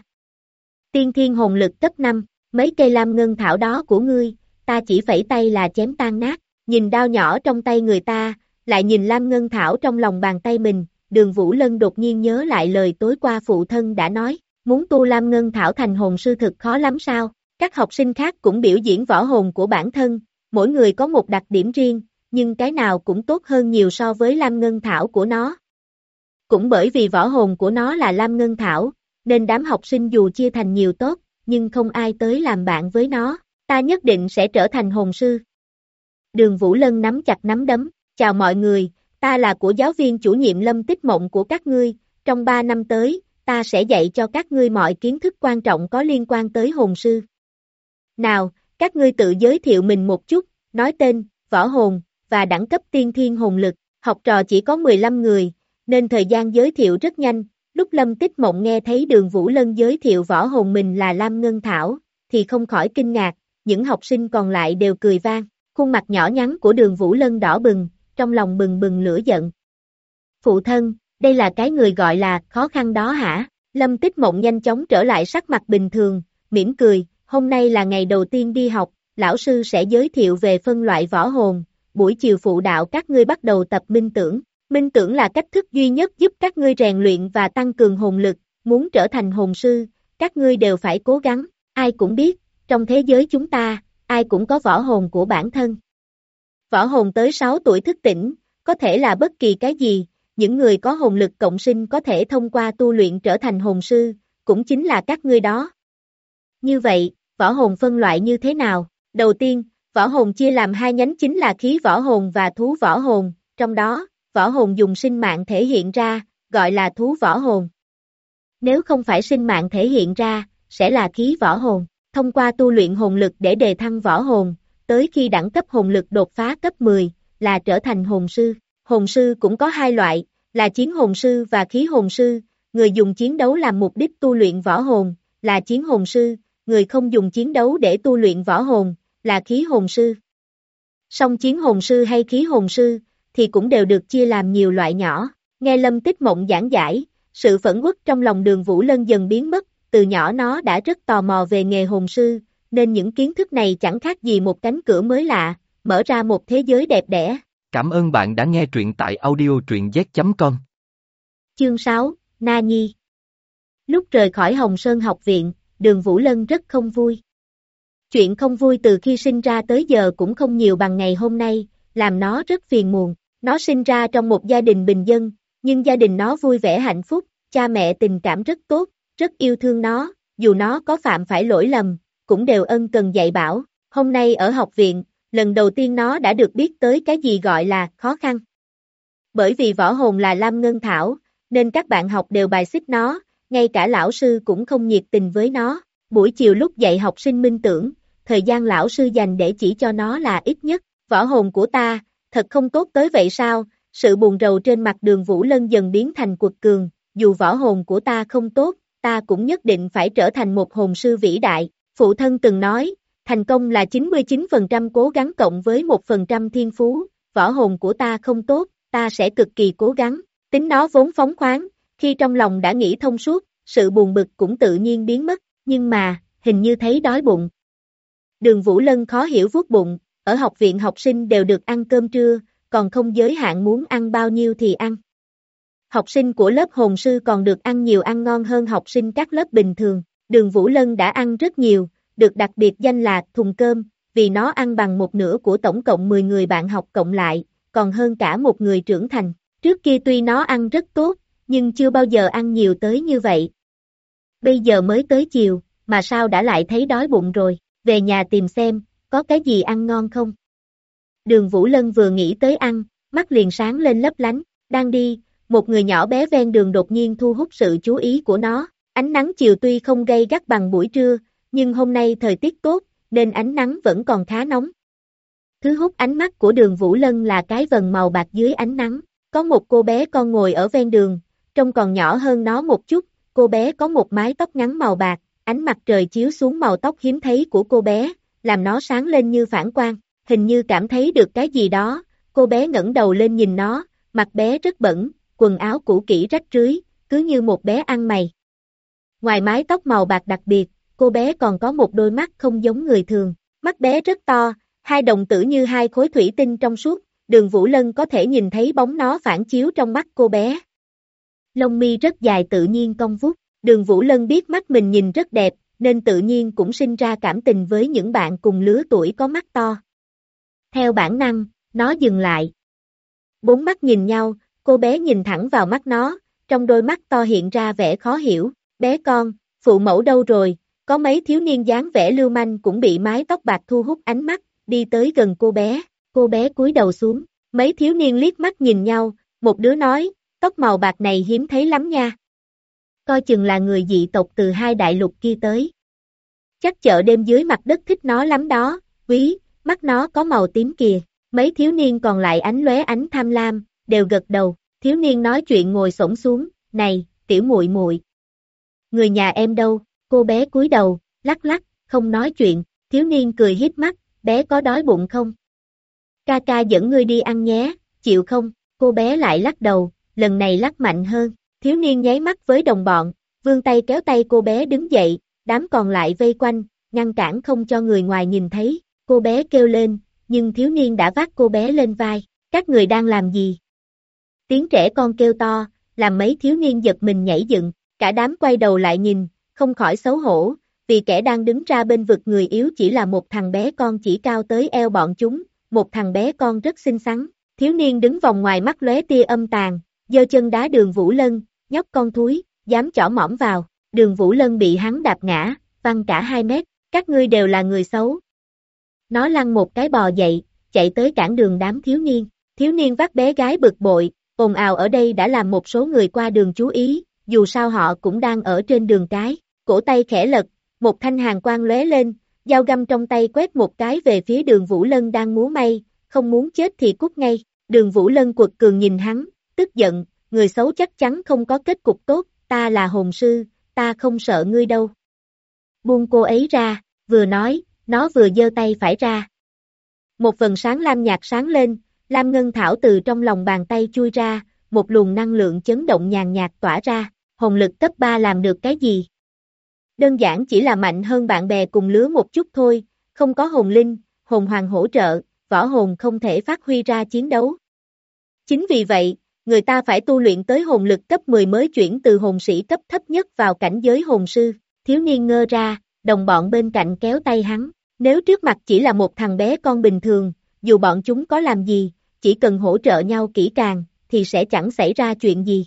Tiên thiên hồn lực cấp 5, mấy cây lam ngân thảo đó của ngươi, ta chỉ phẩy tay là chém tan nát, nhìn đao nhỏ trong tay người ta, lại nhìn lam ngân thảo trong lòng bàn tay mình, Đường Vũ Lân đột nhiên nhớ lại lời tối qua phụ thân đã nói, muốn tu lam ngân thảo thành hồn sư thực khó lắm sao? Các học sinh khác cũng biểu diễn võ hồn của bản thân, mỗi người có một đặc điểm riêng, nhưng cái nào cũng tốt hơn nhiều so với lam ngân thảo của nó. Cũng bởi vì võ hồn của nó là lam ngân thảo, nên đám học sinh dù chia thành nhiều tốt, nhưng không ai tới làm bạn với nó, ta nhất định sẽ trở thành hồn sư. Đường Vũ Lân nắm chặt nắm đấm, chào mọi người, ta là của giáo viên chủ nhiệm Lâm Tích Mộng của các ngươi, trong 3 năm tới, ta sẽ dạy cho các ngươi mọi kiến thức quan trọng có liên quan tới hồn sư. Nào, các ngươi tự giới thiệu mình một chút, nói tên, võ hồn, và đẳng cấp tiên thiên hồn lực, học trò chỉ có 15 người, nên thời gian giới thiệu rất nhanh, lúc Lâm Tích Mộng nghe thấy Đường Vũ Lân giới thiệu võ hồn mình là Lam Ngân Thảo, thì không khỏi kinh ngạc, những học sinh còn lại đều cười vang, khuôn mặt nhỏ nhắn của Đường Vũ Lân đỏ bừng, trong lòng bừng bừng lửa giận. Phụ thân, đây là cái người gọi là khó khăn đó hả? Lâm Tích Mộng nhanh chóng trở lại sắc mặt bình thường, mỉm cười, hôm nay là ngày đầu tiên đi học, lão sư sẽ giới thiệu về phân loại võ hồn, buổi chiều phụ đạo các ngươi bắt đầu tập minh tưởng. Minh tưởng là cách thức duy nhất giúp các ngươi rèn luyện và tăng cường hồn lực, muốn trở thành hồn sư, các ngươi đều phải cố gắng, ai cũng biết, trong thế giới chúng ta, ai cũng có võ hồn của bản thân. Võ hồn tới 6 tuổi thức tỉnh, có thể là bất kỳ cái gì, những người có hồn lực cộng sinh có thể thông qua tu luyện trở thành hồn sư, cũng chính là các ngươi đó. Như vậy, võ hồn phân loại như thế nào? Đầu tiên, võ hồn chia làm 2 nhánh chính là khí võ hồn và thú võ hồn, trong đó, võ hồn dùng sinh mạng thể hiện ra, gọi là thú võ hồn. Nếu không phải sinh mạng thể hiện ra, sẽ là khí võ hồn. Thông qua tu luyện hồn lực để đề thăng võ hồn, tới khi đẳng cấp hồn lực đột phá cấp 10, là trở thành hồn sư. Hồn sư cũng có 2 loại, là chiến hồn sư và khí hồn sư, người dùng chiến đấu làm mục đích tu luyện võ hồn, là chiến hồn sư, người không dùng chiến đấu để tu luyện võ hồn, là khí hồn sư. Song chiến hồn sư hay khí hồn sư, thì cũng đều được chia làm nhiều loại nhỏ. Nghe Lâm Tích Mộng giảng giải, sự phẫn uất trong lòng Đường Vũ Lân dần biến mất, từ nhỏ nó đã rất tò mò về nghề hồn sư, nên những kiến thức này chẳng khác gì một cánh cửa mới lạ, mở ra một thế giới đẹp đẽ. Cảm ơn bạn đã nghe truyện tại audio truyện z.com. Chương 6, Na Nhi. Lúc rời khỏi Hồng Sơn học viện, Đường Vũ Lân rất không vui. Chuyện không vui từ khi sinh ra tới giờ cũng không nhiều bằng ngày hôm nay, làm nó rất phiền muộn. Nó sinh ra trong một gia đình bình dân, nhưng gia đình nó vui vẻ hạnh phúc, cha mẹ tình cảm rất tốt, rất yêu thương nó, dù nó có phạm phải lỗi lầm, cũng đều ân cần dạy bảo. Hôm nay ở học viện, lần đầu tiên nó đã được biết tới cái gì gọi là khó khăn. Bởi vì võ hồn là Lam Ngân Thảo, nên các bạn học đều bài xích nó, ngay cả lão sư cũng không nhiệt tình với nó. Buổi chiều lúc dạy học sinh minh tưởng, thời gian lão sư dành để chỉ cho nó là ít nhất. Võ hồn của ta, thật không tốt tới vậy sao? Sự buồn rầu trên mặt Đường Vũ Lân dần biến thành quật cường, dù võ hồn của ta không tốt, ta cũng nhất định phải trở thành một hồn sư vĩ đại. Phụ thân từng nói, thành công là 99% cố gắng cộng với 1% thiên phú, võ hồn của ta không tốt, ta sẽ cực kỳ cố gắng. Tính nó vốn phóng khoáng, khi trong lòng đã nghĩ thông suốt, sự buồn bực cũng tự nhiên biến mất, nhưng mà, hình như thấy đói bụng. Đường Vũ Lân khó hiểu vuốt bụng, ở học viện học sinh đều được ăn cơm trưa, còn không giới hạn muốn ăn bao nhiêu thì ăn. Học sinh của lớp hồn sư còn được ăn nhiều ăn ngon hơn học sinh các lớp bình thường. Đường Vũ Lân đã ăn rất nhiều, được đặc biệt danh là thùng cơm, vì nó ăn bằng một nửa của tổng cộng 10 người bạn học cộng lại, còn hơn cả một người trưởng thành. Trước kia tuy nó ăn rất tốt, nhưng chưa bao giờ ăn nhiều tới như vậy. Bây giờ mới tới chiều, mà sao đã lại thấy đói bụng rồi, về nhà tìm xem, có cái gì ăn ngon không? Đường Vũ Lân vừa nghĩ tới ăn, mắt liền sáng lên lấp lánh, đang đi, một người nhỏ bé ven đường đột nhiên thu hút sự chú ý của nó. Ánh nắng chiều tuy không gay gắt bằng buổi trưa, nhưng hôm nay thời tiết tốt, nên ánh nắng vẫn còn khá nóng. Thứ hút ánh mắt của Đường Vũ Lân là cái vần màu bạc dưới ánh nắng. Có một cô bé con ngồi ở ven đường, trông còn nhỏ hơn nó một chút, cô bé có một mái tóc ngắn màu bạc, ánh mặt trời chiếu xuống màu tóc hiếm thấy của cô bé, làm nó sáng lên như phản quang, hình như cảm thấy được cái gì đó, cô bé ngẩng đầu lên nhìn nó, mặt bé rất bẩn, quần áo cũ kỹ rách rưới, cứ như một bé ăn mày. Ngoài mái tóc màu bạc đặc biệt, cô bé còn có một đôi mắt không giống người thường, mắt bé rất to, hai đồng tử như hai khối thủy tinh trong suốt, Đường Vũ Lân có thể nhìn thấy bóng nó phản chiếu trong mắt cô bé. Lông mi rất dài tự nhiên cong vút, Đường Vũ Lân biết mắt mình nhìn rất đẹp, nên tự nhiên cũng sinh ra cảm tình với những bạn cùng lứa tuổi có mắt to. Theo bản năng, nó dừng lại. Bốn mắt nhìn nhau, cô bé nhìn thẳng vào mắt nó, trong đôi mắt to hiện ra vẻ khó hiểu, bé con, phụ mẫu đâu rồi, có mấy thiếu niên dáng vẻ lưu manh cũng bị mái tóc bạc thu hút ánh mắt, đi tới gần cô bé cúi đầu xuống, mấy thiếu niên liếc mắt nhìn nhau, một đứa nói, tóc màu bạc này hiếm thấy lắm nha. Coi chừng là người dị tộc từ hai đại lục kia tới. Chắc chợ đêm dưới mặt đất thích nó lắm đó, quý, mắt nó có màu tím kìa, mấy thiếu niên còn lại ánh lóe ánh tham lam, đều gật đầu, thiếu niên nói chuyện ngồi xổm xuống, này, tiểu muội muội, người nhà em đâu, cô bé cúi đầu, lắc lắc, không nói chuyện, thiếu niên cười híp mắt, bé có đói bụng không? Ca ca dẫn ngươi đi ăn nhé, chịu không? Cô bé lại lắc đầu, lần này lắc mạnh hơn, thiếu niên nháy mắt với đồng bọn, vươn tay kéo tay cô bé đứng dậy, đám còn lại vây quanh, ngăn cản không cho người ngoài nhìn thấy, cô bé kêu lên, nhưng thiếu niên đã vác cô bé lên vai, các người đang làm gì? Tiếng trẻ con kêu to, làm mấy thiếu niên giật mình nhảy dựng, cả đám quay đầu lại nhìn, không khỏi xấu hổ, vì kẻ đang đứng ra bên vực người yếu chỉ là một thằng bé con chỉ cao tới eo bọn chúng, một thằng bé con rất xinh xắn, thiếu niên đứng vòng ngoài mắt lóe tia âm tàn, giơ chân đá Đường Vũ Lân, nhóc con thúi, dám chỏ mõm vào, Đường Vũ Lân bị hắn đạp ngã, văng cả 2 mét, các ngươi đều là người xấu. Nó lăn một cái bò dậy, chạy tới cản đường đám thiếu niên vác bé gái bực bội, ồn ào ở đây đã làm một số người qua đường chú ý, dù sao họ cũng đang ở trên đường cái, cổ tay khẽ lật, một thanh hàn quang lóe lên, dao găm trong tay quét một cái về phía Đường Vũ Lân đang múa may, không muốn chết thì cút ngay, Đường Vũ Lân quật cường nhìn hắn, tức giận, người xấu chắc chắn không có kết cục tốt, ta là hồn sư, ta không sợ ngươi đâu. Buông cô ấy ra, vừa nói, nó vừa giơ tay phải ra. Một vần sáng lam nhạt sáng lên, lam ngân thảo từ trong lòng bàn tay chui ra, một luồng năng lượng chấn động nhàn nhạt tỏa ra, hồn lực cấp 3 làm được cái gì? Đơn giản chỉ là mạnh hơn bạn bè cùng lứa một chút thôi, không có hồn linh, hồn hoàng hỗ trợ, võ hồn không thể phát huy ra chiến đấu. Chính vì vậy, người ta phải tu luyện tới hồn lực cấp 10 mới chuyển từ hồn sĩ cấp thấp nhất vào cảnh giới hồn sư, thiếu niên ngơ ra, đồng bọn bên cạnh kéo tay hắn, nếu trước mặt chỉ là một thằng bé con bình thường, dù bọn chúng có làm gì, chỉ cần hỗ trợ nhau kỹ càng, thì sẽ chẳng xảy ra chuyện gì.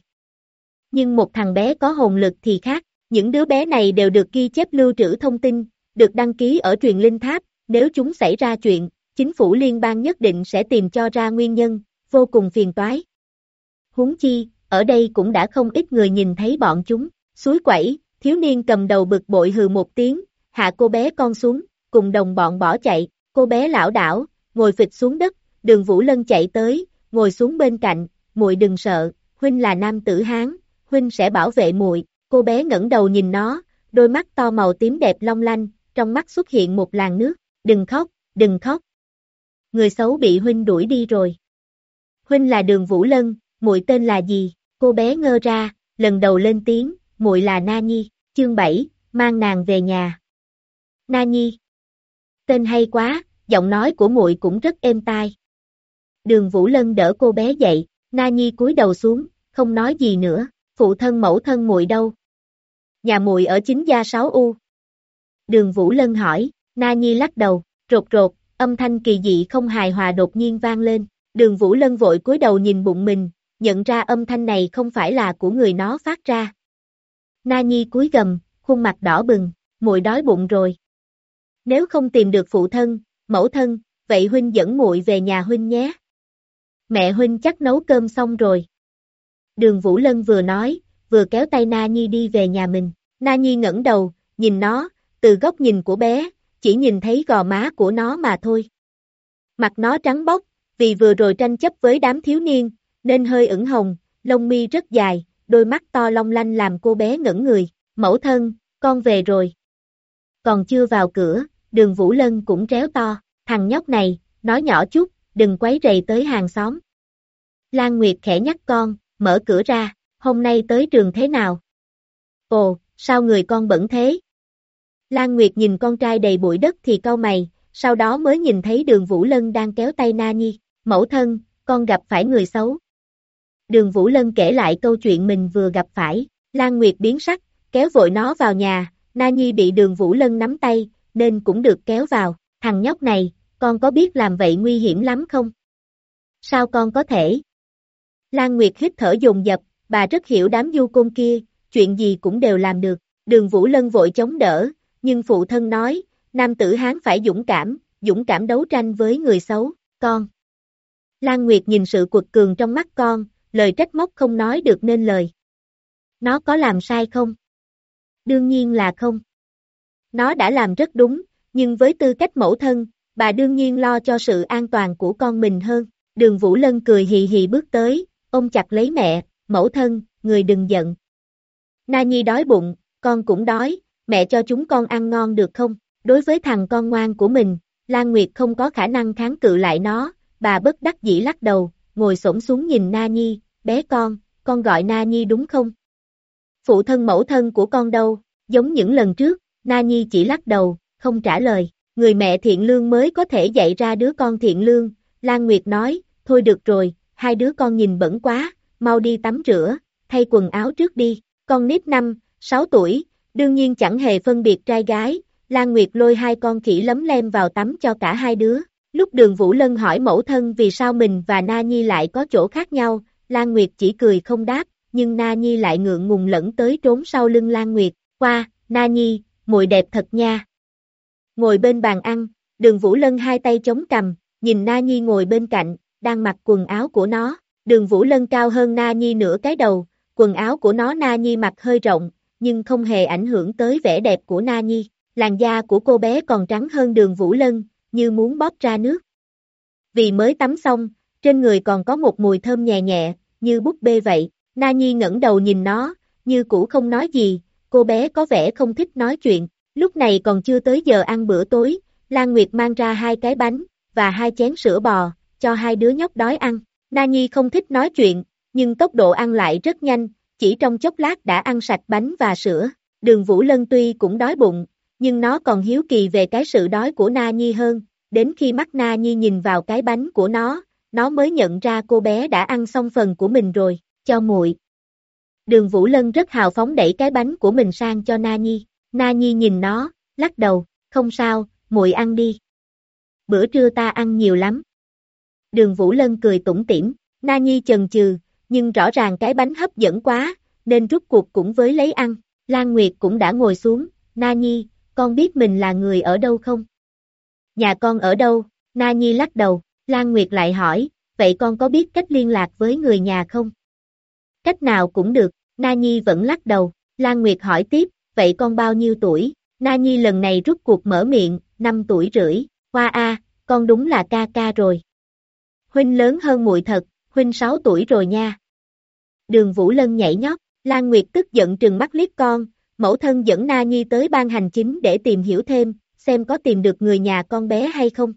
Nhưng một thằng bé có hồn lực thì khác, những đứa bé này đều được ghi chép lưu trữ thông tin, được đăng ký ở truyền linh tháp, nếu chúng xảy ra chuyện, chính phủ liên bang nhất định sẽ tìm cho ra nguyên nhân, vô cùng phiền toái. Huống chi, ở đây cũng đã không ít người nhìn thấy bọn chúng, suối quẩy, thiếu niên cầm đầu bực bội hừ một tiếng, hạ cô bé con xuống, cùng đồng bọn bỏ chạy, cô bé lảo đảo, ngồi phịch xuống đất, Đường Vũ Lân chạy tới, ngồi xuống bên cạnh, muội đừng sợ, huynh là nam tử Hán, huynh sẽ bảo vệ muội. Cô bé ngẩng đầu nhìn nó, đôi mắt to màu tím đẹp long lanh, trong mắt xuất hiện một làn nước. Đừng khóc, đừng khóc. Người xấu bị huynh đuổi đi rồi. Huynh là Đường Vũ Lân, muội tên là gì? Cô bé ngơ ra, lần đầu lên tiếng, muội là Na Nhi. Chương 7, mang nàng về nhà. Na Nhi. Tên hay quá, giọng nói của muội cũng rất êm tai. Đường Vũ Lân đỡ cô bé dậy, Na Nhi cúi đầu xuống, không nói gì nữa. Phụ thân mẫu thân muội đâu? Nhà muội ở chính gia 6U. Đường Vũ Lân hỏi, Na Nhi lắc đầu, rột rột, âm thanh kỳ dị không hài hòa đột nhiên vang lên. Đường Vũ Lân vội cúi đầu nhìn bụng mình, nhận ra âm thanh này không phải là của người nó phát ra. Na Nhi cúi gầm, khuôn mặt đỏ bừng, muội đói bụng rồi. Nếu không tìm được phụ thân, mẫu thân, vậy huynh dẫn muội về nhà huynh nhé. Mẹ huynh chắc nấu cơm xong rồi. Đường Vũ Lân vừa nói, vừa kéo tay Na Nhi đi về nhà mình. Na Nhi ngẩng đầu, nhìn nó, từ góc nhìn của bé, chỉ nhìn thấy gò má của nó mà thôi. Mặt nó trắng bóc, vì vừa rồi tranh chấp với đám thiếu niên, nên hơi ửng hồng, lông mi rất dài, đôi mắt to long lanh làm cô bé ngẩn người. Mẫu thân, con về rồi. Còn chưa vào cửa, Đường Vũ Lân cũng réo to, thằng nhóc này, nói nhỏ chút, đừng quấy rầy tới hàng xóm. Lan Nguyệt khẽ nhắc con, mở cửa ra, hôm nay tới trường thế nào? Ồ, sao người con bẩn thế? Lan Nguyệt nhìn con trai đầy bụi đất thì cau mày, sau đó mới nhìn thấy Đường Vũ Lân đang kéo tay Na Nhi. Mẫu thân, con gặp phải người xấu. Đường Vũ Lân kể lại câu chuyện mình vừa gặp phải, Lan Nguyệt biến sắc, kéo vội nó vào nhà, Na Nhi bị Đường Vũ Lân nắm tay, nên cũng được kéo vào. Thằng nhóc này, con có biết làm vậy nguy hiểm lắm không? Sao con có thể? Lan Nguyệt hít thở dồn dập, bà rất hiểu đám du côn kia, chuyện gì cũng đều làm được. Đường Vũ Lân vội chống đỡ, nhưng phụ thân nói, nam tử Hán phải dũng cảm đấu tranh với người xấu, con. Lan Nguyệt nhìn sự quật cường trong mắt con, lời trách móc không nói được nên lời. Nó có làm sai không? Đương nhiên là không. Nó đã làm rất đúng, nhưng với tư cách mẫu thân, bà đương nhiên lo cho sự an toàn của con mình hơn. Đường Vũ Lân cười hì hì bước tới, ôm chặt lấy mẹ, mẫu thân, người đừng giận. Na Nhi đói bụng, con cũng đói, mẹ cho chúng con ăn ngon được không? Đối với thằng con ngoan của mình, Lan Nguyệt không có khả năng kháng cự lại nó, bà bất đắc dĩ lắc đầu, ngồi xổm xuống nhìn Na Nhi, bé con gọi Na Nhi đúng không? Phụ thân mẫu thân của con đâu? Giống những lần trước, Na Nhi chỉ lắc đầu, không trả lời. Người mẹ thiện lương mới có thể dạy ra đứa con thiện lương, Lan Nguyệt nói, thôi được rồi, hai đứa con nhìn bẩn quá, mau đi tắm rửa, thay quần áo trước đi. Con nít 5, 6 tuổi, đương nhiên chẳng hề phân biệt trai gái, Lan Nguyệt lôi hai con khỉ lấm lem vào tắm cho cả hai đứa. Lúc Đường Vũ Lân hỏi mẫu thân vì sao mình và Na Nhi lại có chỗ khác nhau, Lan Nguyệt chỉ cười không đáp, nhưng Na Nhi lại ngượng ngùng lẫn tới trốn sau lưng Lan Nguyệt. Qua, Na Nhi, muội đẹp thật nha. Ngồi bên bàn ăn, Đường Vũ Lân hai tay chống cằm, nhìn Na Nhi ngồi bên cạnh, đang mặc quần áo của nó. Đường Vũ Lân cao hơn Na Nhi nửa cái đầu, quần áo của nó Na Nhi mặc hơi rộng, nhưng không hề ảnh hưởng tới vẻ đẹp của Na Nhi. Làn da của cô bé còn trắng hơn Đường Vũ Lân, như muốn bóp ra nước. Vì mới tắm xong, trên người còn có một mùi thơm nhẹ nhẹ, như búp bê vậy. Na Nhi ngẩng đầu nhìn nó, như cũ không nói gì, cô bé có vẻ không thích nói chuyện. Lúc này còn chưa tới giờ ăn bữa tối, Lan Nguyệt mang ra 2 cái bánh, và 2 chén sữa bò, cho hai đứa nhóc đói ăn. Na Nhi không thích nói chuyện, nhưng tốc độ ăn lại rất nhanh, chỉ trong chốc lát đã ăn sạch bánh và sữa. Đường Vũ Lân tuy cũng đói bụng, nhưng nó còn hiếu kỳ về cái sự đói của Na Nhi hơn, đến khi mắt Na Nhi nhìn vào cái bánh của nó mới nhận ra cô bé đã ăn xong phần của mình rồi, cho muội. Đường Vũ Lân rất hào phóng đẩy cái bánh của mình sang cho Na Nhi. Na Nhi nhìn nó, lắc đầu, không sao, muội ăn đi. Bữa trưa ta ăn nhiều lắm. Đường Vũ Lân cười tủm tỉm, Na Nhi chần chừ, nhưng rõ ràng cái bánh hấp dẫn quá, nên rút cuộc cũng với lấy ăn. Lan Nguyệt cũng đã ngồi xuống, Na Nhi, con biết mình là người ở đâu không? Nhà con ở đâu? Na Nhi lắc đầu, Lan Nguyệt lại hỏi, vậy con có biết cách liên lạc với người nhà không? Cách nào cũng được, Na Nhi vẫn lắc đầu. Lan Nguyệt hỏi tiếp, vậy con bao nhiêu tuổi? Na Nhi lần này rút cuộc mở miệng, 5 tuổi rưỡi. Hoa a, con đúng là ca ca rồi. Huynh lớn hơn muội thật, huynh 6 tuổi rồi nha. Đường Vũ Lân nhảy nhót, Lan Nguyệt tức giận trừng mắt liếc con, mẫu thân dẫn Na Nhi tới ban hành chính để tìm hiểu thêm, xem có tìm được người nhà con bé hay không.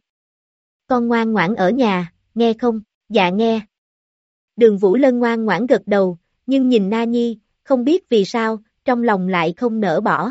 Con ngoan ngoãn ở nhà, nghe không? Dạ nghe. Đường Vũ Lân ngoan ngoãn gật đầu, nhưng nhìn Na Nhi, không biết vì sao, trong lòng lại không nỡ bỏ.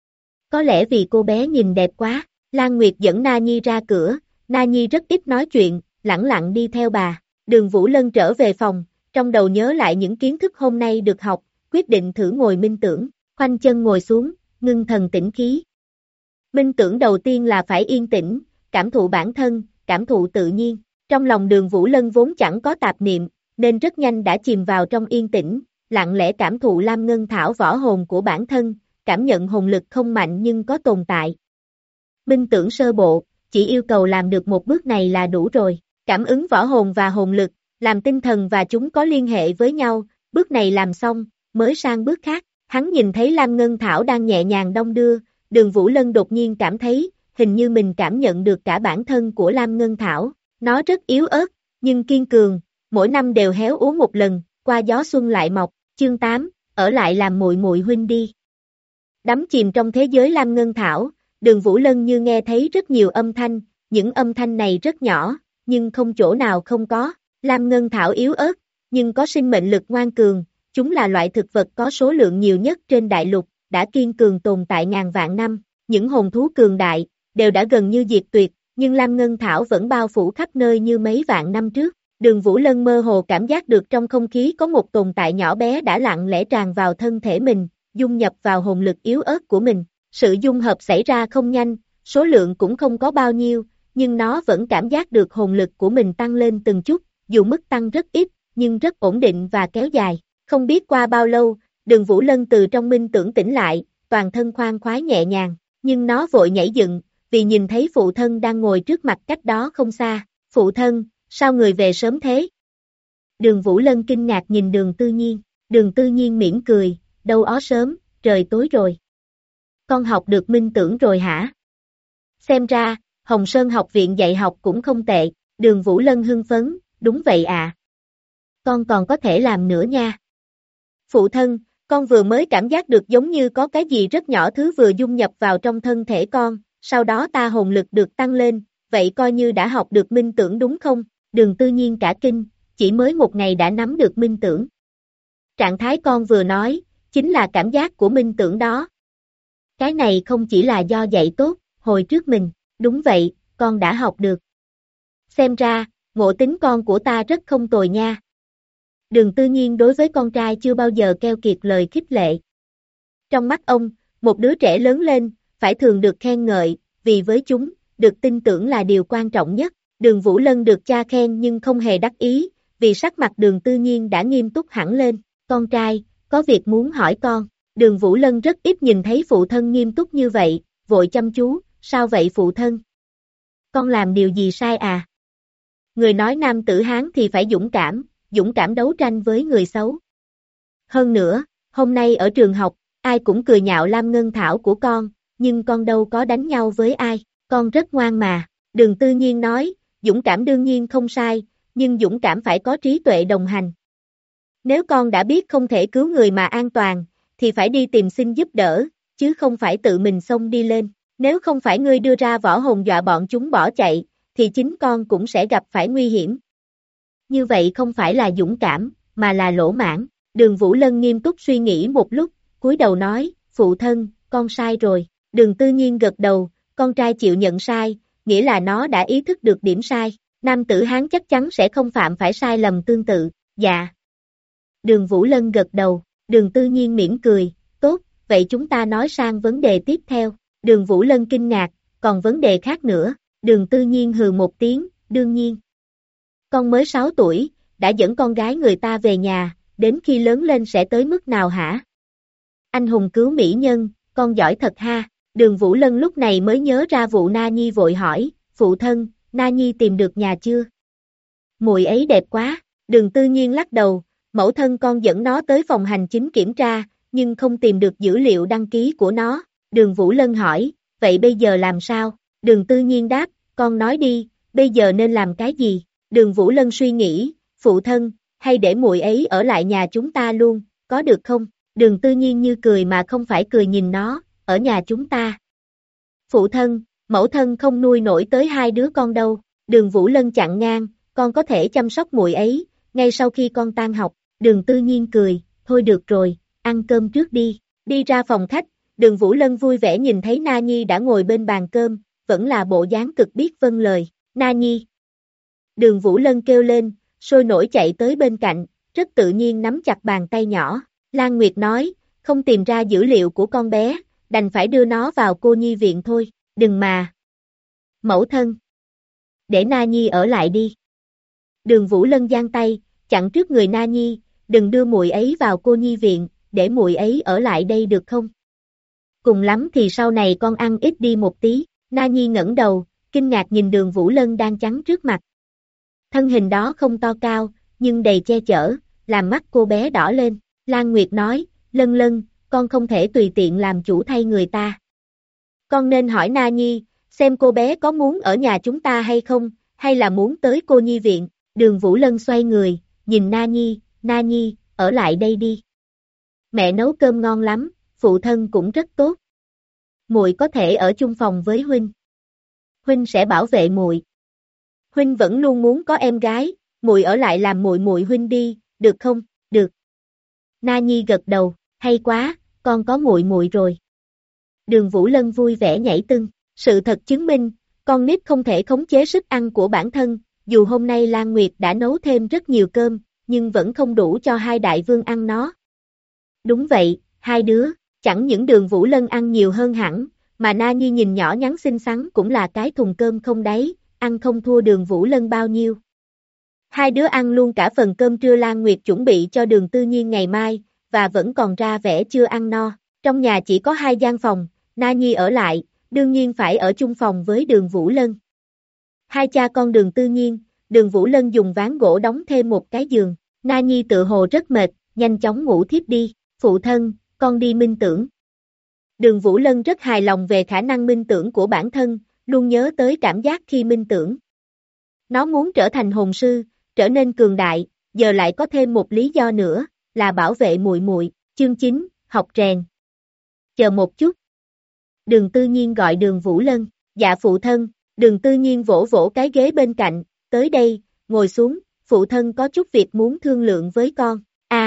Có lẽ vì cô bé nhìn đẹp quá, Lan Nguyệt dẫn Na Nhi ra cửa, Na Nhi rất ít nói chuyện, lẳng lặng đi theo bà. Đường Vũ Lân trở về phòng, trong đầu nhớ lại những kiến thức hôm nay được học, quyết định thử ngồi minh tưởng, khoanh chân ngồi xuống, ngưng thần tĩnh khí. Minh tưởng đầu tiên là phải yên tĩnh, cảm thụ bản thân, cảm thụ tự nhiên. Trong lòng Đường Vũ Lân vốn chẳng có tạp niệm, nên rất nhanh đã chìm vào trong yên tĩnh, lặng lẽ cảm thụ Lam Ngân Thảo võ hồn của bản thân, cảm nhận hồn lực không mạnh nhưng có tồn tại. Minh tưởng sơ bộ, chỉ yêu cầu làm được một bước này là đủ rồi, cảm ứng võ hồn và hồn lực, làm tinh thần và chúng có liên hệ với nhau, bước này làm xong, mới sang bước khác. Hắn nhìn thấy Lam Ngân Thảo đang nhẹ nhàng đong đưa, Đường Vũ Lân đột nhiên cảm thấy, hình như mình cảm nhận được cả bản thân của Lam Ngân Thảo, nó rất yếu ớt, nhưng kiên cường, mỗi năm đều héo úa một lần, qua gió xuân lại mọc. Chương 8, ở lại làm muội muội huynh đi. Đắm chìm trong thế giới Lam Ngân Thảo, Đường Vũ Lân như nghe thấy rất nhiều âm thanh, những âm thanh này rất nhỏ, nhưng không chỗ nào không có. Lam Ngân Thảo yếu ớt, nhưng có sinh mệnh lực ngoan cường, chúng là loại thực vật có số lượng nhiều nhất trên đại lục, đã kiên cường tồn tại ngàn vạn năm. Những hồn thú cường đại, đều đã gần như diệt tuyệt, nhưng Lam Ngân Thảo vẫn bao phủ khắp nơi như mấy vạn năm trước. Đường Vũ Lân mơ hồ cảm giác được trong không khí có một tồn tại nhỏ bé đã lặng lẽ tràn vào thân thể mình, dung nhập vào hồn lực yếu ớt của mình. Sự dung hợp xảy ra không nhanh, số lượng cũng không có bao nhiêu, nhưng nó vẫn cảm giác được hồn lực của mình tăng lên từng chút, dù mức tăng rất ít, nhưng rất ổn định và kéo dài. Không biết qua bao lâu, Đường Vũ Lân từ trong minh tưởng tỉnh lại, toàn thân khoan khoái nhẹ nhàng, nhưng nó vội nhảy dựng, vì nhìn thấy phụ thân đang ngồi trước mặt cách đó không xa. Phụ thân, sao người về sớm thế? Đường Vũ Lân kinh ngạc nhìn Đường Tư Nhiên, Đường Tư Nhiên mỉm cười, đâu ó sớm, trời tối rồi. Con học được minh tưởng rồi hả? Xem ra, Hồng Sơn học viện dạy học cũng không tệ, Đường Vũ Lân hưng phấn, đúng vậy à. Con còn có thể làm nữa nha. Phụ thân, con vừa mới cảm giác được giống như có cái gì rất nhỏ thứ vừa dung nhập vào trong thân thể con, sau đó ta hồn lực được tăng lên, vậy coi như đã học được minh tưởng đúng không? Đường Tư Nhiên cả kinh, chỉ mới một ngày đã nắm được minh tưởng. Trạng thái con vừa nói, chính là cảm giác của minh tưởng đó. Cái này không chỉ là do dạy tốt, hồi trước mình, đúng vậy, con đã học được. Xem ra, ngộ tính con của ta rất không tồi nha. Đường Tư Nhiên đối với con trai chưa bao giờ keo kiệt lời khích lệ. Trong mắt ông, một đứa trẻ lớn lên, phải thường được khen ngợi, vì với chúng, được tin tưởng là điều quan trọng nhất. Đường Vũ Lân được cha khen nhưng không hề đắc ý, vì sắc mặt Đường Tư Nhiên đã nghiêm túc hẳn lên. Con trai, có việc muốn hỏi con. Đường Vũ Lân rất ít nhìn thấy phụ thân nghiêm túc như vậy, vội chăm chú, sao vậy phụ thân? Con làm điều gì sai à? Người nói nam tử Hán thì phải dũng cảm đấu tranh với người xấu. Hơn nữa, hôm nay ở trường học, ai cũng cười nhạo Lam Ngân Thảo của con, nhưng con đâu có đánh nhau với ai, con rất ngoan mà. Đường Tư Nhiên nói, dũng cảm đương nhiên không sai, nhưng dũng cảm phải có trí tuệ đồng hành. Nếu con đã biết không thể cứu người mà an toàn, thì phải đi tìm xin giúp đỡ, chứ không phải tự mình xông đi lên. Nếu không phải ngươi đưa ra võ hồn dọa bọn chúng bỏ chạy, thì chính con cũng sẽ gặp phải nguy hiểm. Như vậy không phải là dũng cảm, mà là lỗ mãn. Đường Vũ Lân nghiêm túc suy nghĩ một lúc, cúi đầu nói, phụ thân, con sai rồi. Đường Tư Nhiên gật đầu, con trai chịu nhận sai, nghĩa là nó đã ý thức được điểm sai. Nam tử Hán chắc chắn sẽ không phạm phải sai lầm tương tự, dạ. Đường Vũ Lân gật đầu, Đường Tư Nhiên mỉm cười, tốt, vậy chúng ta nói sang vấn đề tiếp theo. Đường Vũ Lân kinh ngạc, còn vấn đề khác nữa. Đường Tư Nhiên hừ một tiếng, đương nhiên. Con mới 6 tuổi, đã dẫn con gái người ta về nhà, đến khi lớn lên sẽ tới mức nào hả? Anh hùng cứu mỹ nhân, con giỏi thật ha. Đường Vũ Lân lúc này mới nhớ ra vụ Na Nhi vội hỏi, phụ thân, Na Nhi tìm được nhà chưa? Muội ấy đẹp quá. Đường Tư Nhiên lắc đầu, mẫu thân con dẫn nó tới phòng hành chính kiểm tra, nhưng không tìm được dữ liệu đăng ký của nó. Đường Vũ Lân hỏi, vậy bây giờ làm sao? Đường Tư Nhiên đáp, con nói đi, bây giờ nên làm cái gì? Đường Vũ Lân suy nghĩ, phụ thân, hay để muội ấy ở lại nhà chúng ta luôn, có được không? Đường Tư Nhiên như cười mà không phải cười nhìn nó, ở nhà chúng ta. Phụ thân, mẫu thân không nuôi nổi tới hai đứa con đâu, Đường Vũ Lân chặn ngang, con có thể chăm sóc muội ấy, ngay sau khi con tan học, Đường Tư Nhiên cười, thôi được rồi, ăn cơm trước đi, đi ra phòng khách, Đường Vũ Lân vui vẻ nhìn thấy Na Nhi đã ngồi bên bàn cơm, vẫn là bộ dáng cực biết vâng lời, Na Nhi. Đường Vũ Lân kêu lên, sôi nổi chạy tới bên cạnh, rất tự nhiên nắm chặt bàn tay nhỏ, Lan Nguyệt nói, không tìm ra dữ liệu của con bé, đành phải đưa nó vào cô nhi viện thôi, đừng mà. Mẫu thân. Để Na Nhi ở lại đi. Đường Vũ Lân giang tay, chặn trước người Na Nhi, đừng đưa muội ấy vào cô nhi viện, để muội ấy ở lại đây được không? Cùng lắm thì sau này con ăn ít đi một tí, Na Nhi ngẩng đầu, kinh ngạc nhìn Đường Vũ Lân đang chắn trước mặt. Thân hình đó không to cao, nhưng đầy che chở, làm mắt cô bé đỏ lên, Lan Nguyệt nói, Lân Lân, con không thể tùy tiện làm chủ thay người ta. Con nên hỏi Na Nhi, xem cô bé có muốn ở nhà chúng ta hay không, hay là muốn tới cô nhi viện, Đường Vũ Lân xoay người, nhìn Na Nhi, ở lại đây đi. Mẹ nấu cơm ngon lắm, phụ thân cũng rất tốt. Muội có thể ở chung phòng với huynh. Huynh sẽ bảo vệ muội. Huynh vẫn luôn muốn có em gái, muội ở lại làm muội muội huynh đi, được không? Được. Na Nhi gật đầu, hay quá, con có muội muội rồi. Đường Vũ Lân vui vẻ nhảy tưng, sự thật chứng minh, con nít không thể khống chế sức ăn của bản thân, dù hôm nay Lan Nguyệt đã nấu thêm rất nhiều cơm, nhưng vẫn không đủ cho hai đại vương ăn nó. Đúng vậy, hai đứa, chẳng những Đường Vũ Lân ăn nhiều hơn hẳn, mà Na Nhi nhìn nhỏ nhắn xinh xắn cũng là cái thùng cơm không đáy, ăn không thua Đường Vũ Lân bao nhiêu. Hai đứa ăn luôn cả phần cơm trưa Lan Nguyệt chuẩn bị cho Đường Tư Nhiên ngày mai, và vẫn còn ra vẻ chưa ăn no. Trong nhà chỉ có 2 gian phòng, Na Nhi ở lại, đương nhiên phải ở chung phòng với Đường Vũ Lân. Hai cha con Đường Tư Nhiên, Đường Vũ Lân dùng ván gỗ đóng thêm một cái giường, Na Nhi tự hồ rất mệt, nhanh chóng ngủ thiếp đi, phụ thân, con đi minh tưởng. Đường Vũ Lân rất hài lòng về khả năng minh tưởng của bản thân, luôn nhớ tới cảm giác khi minh tưởng. Nó muốn trở thành hồn sư, trở nên cường đại, giờ lại có thêm một lý do nữa, là bảo vệ muội muội. Chương 9, học rèn. Chờ một chút. Đường Tư Nhiên gọi Đường Vũ Lân, dạ phụ thân, Đường Tư Nhiên vỗ vỗ cái ghế bên cạnh, tới đây, ngồi xuống, phụ thân có chút việc muốn thương lượng với con,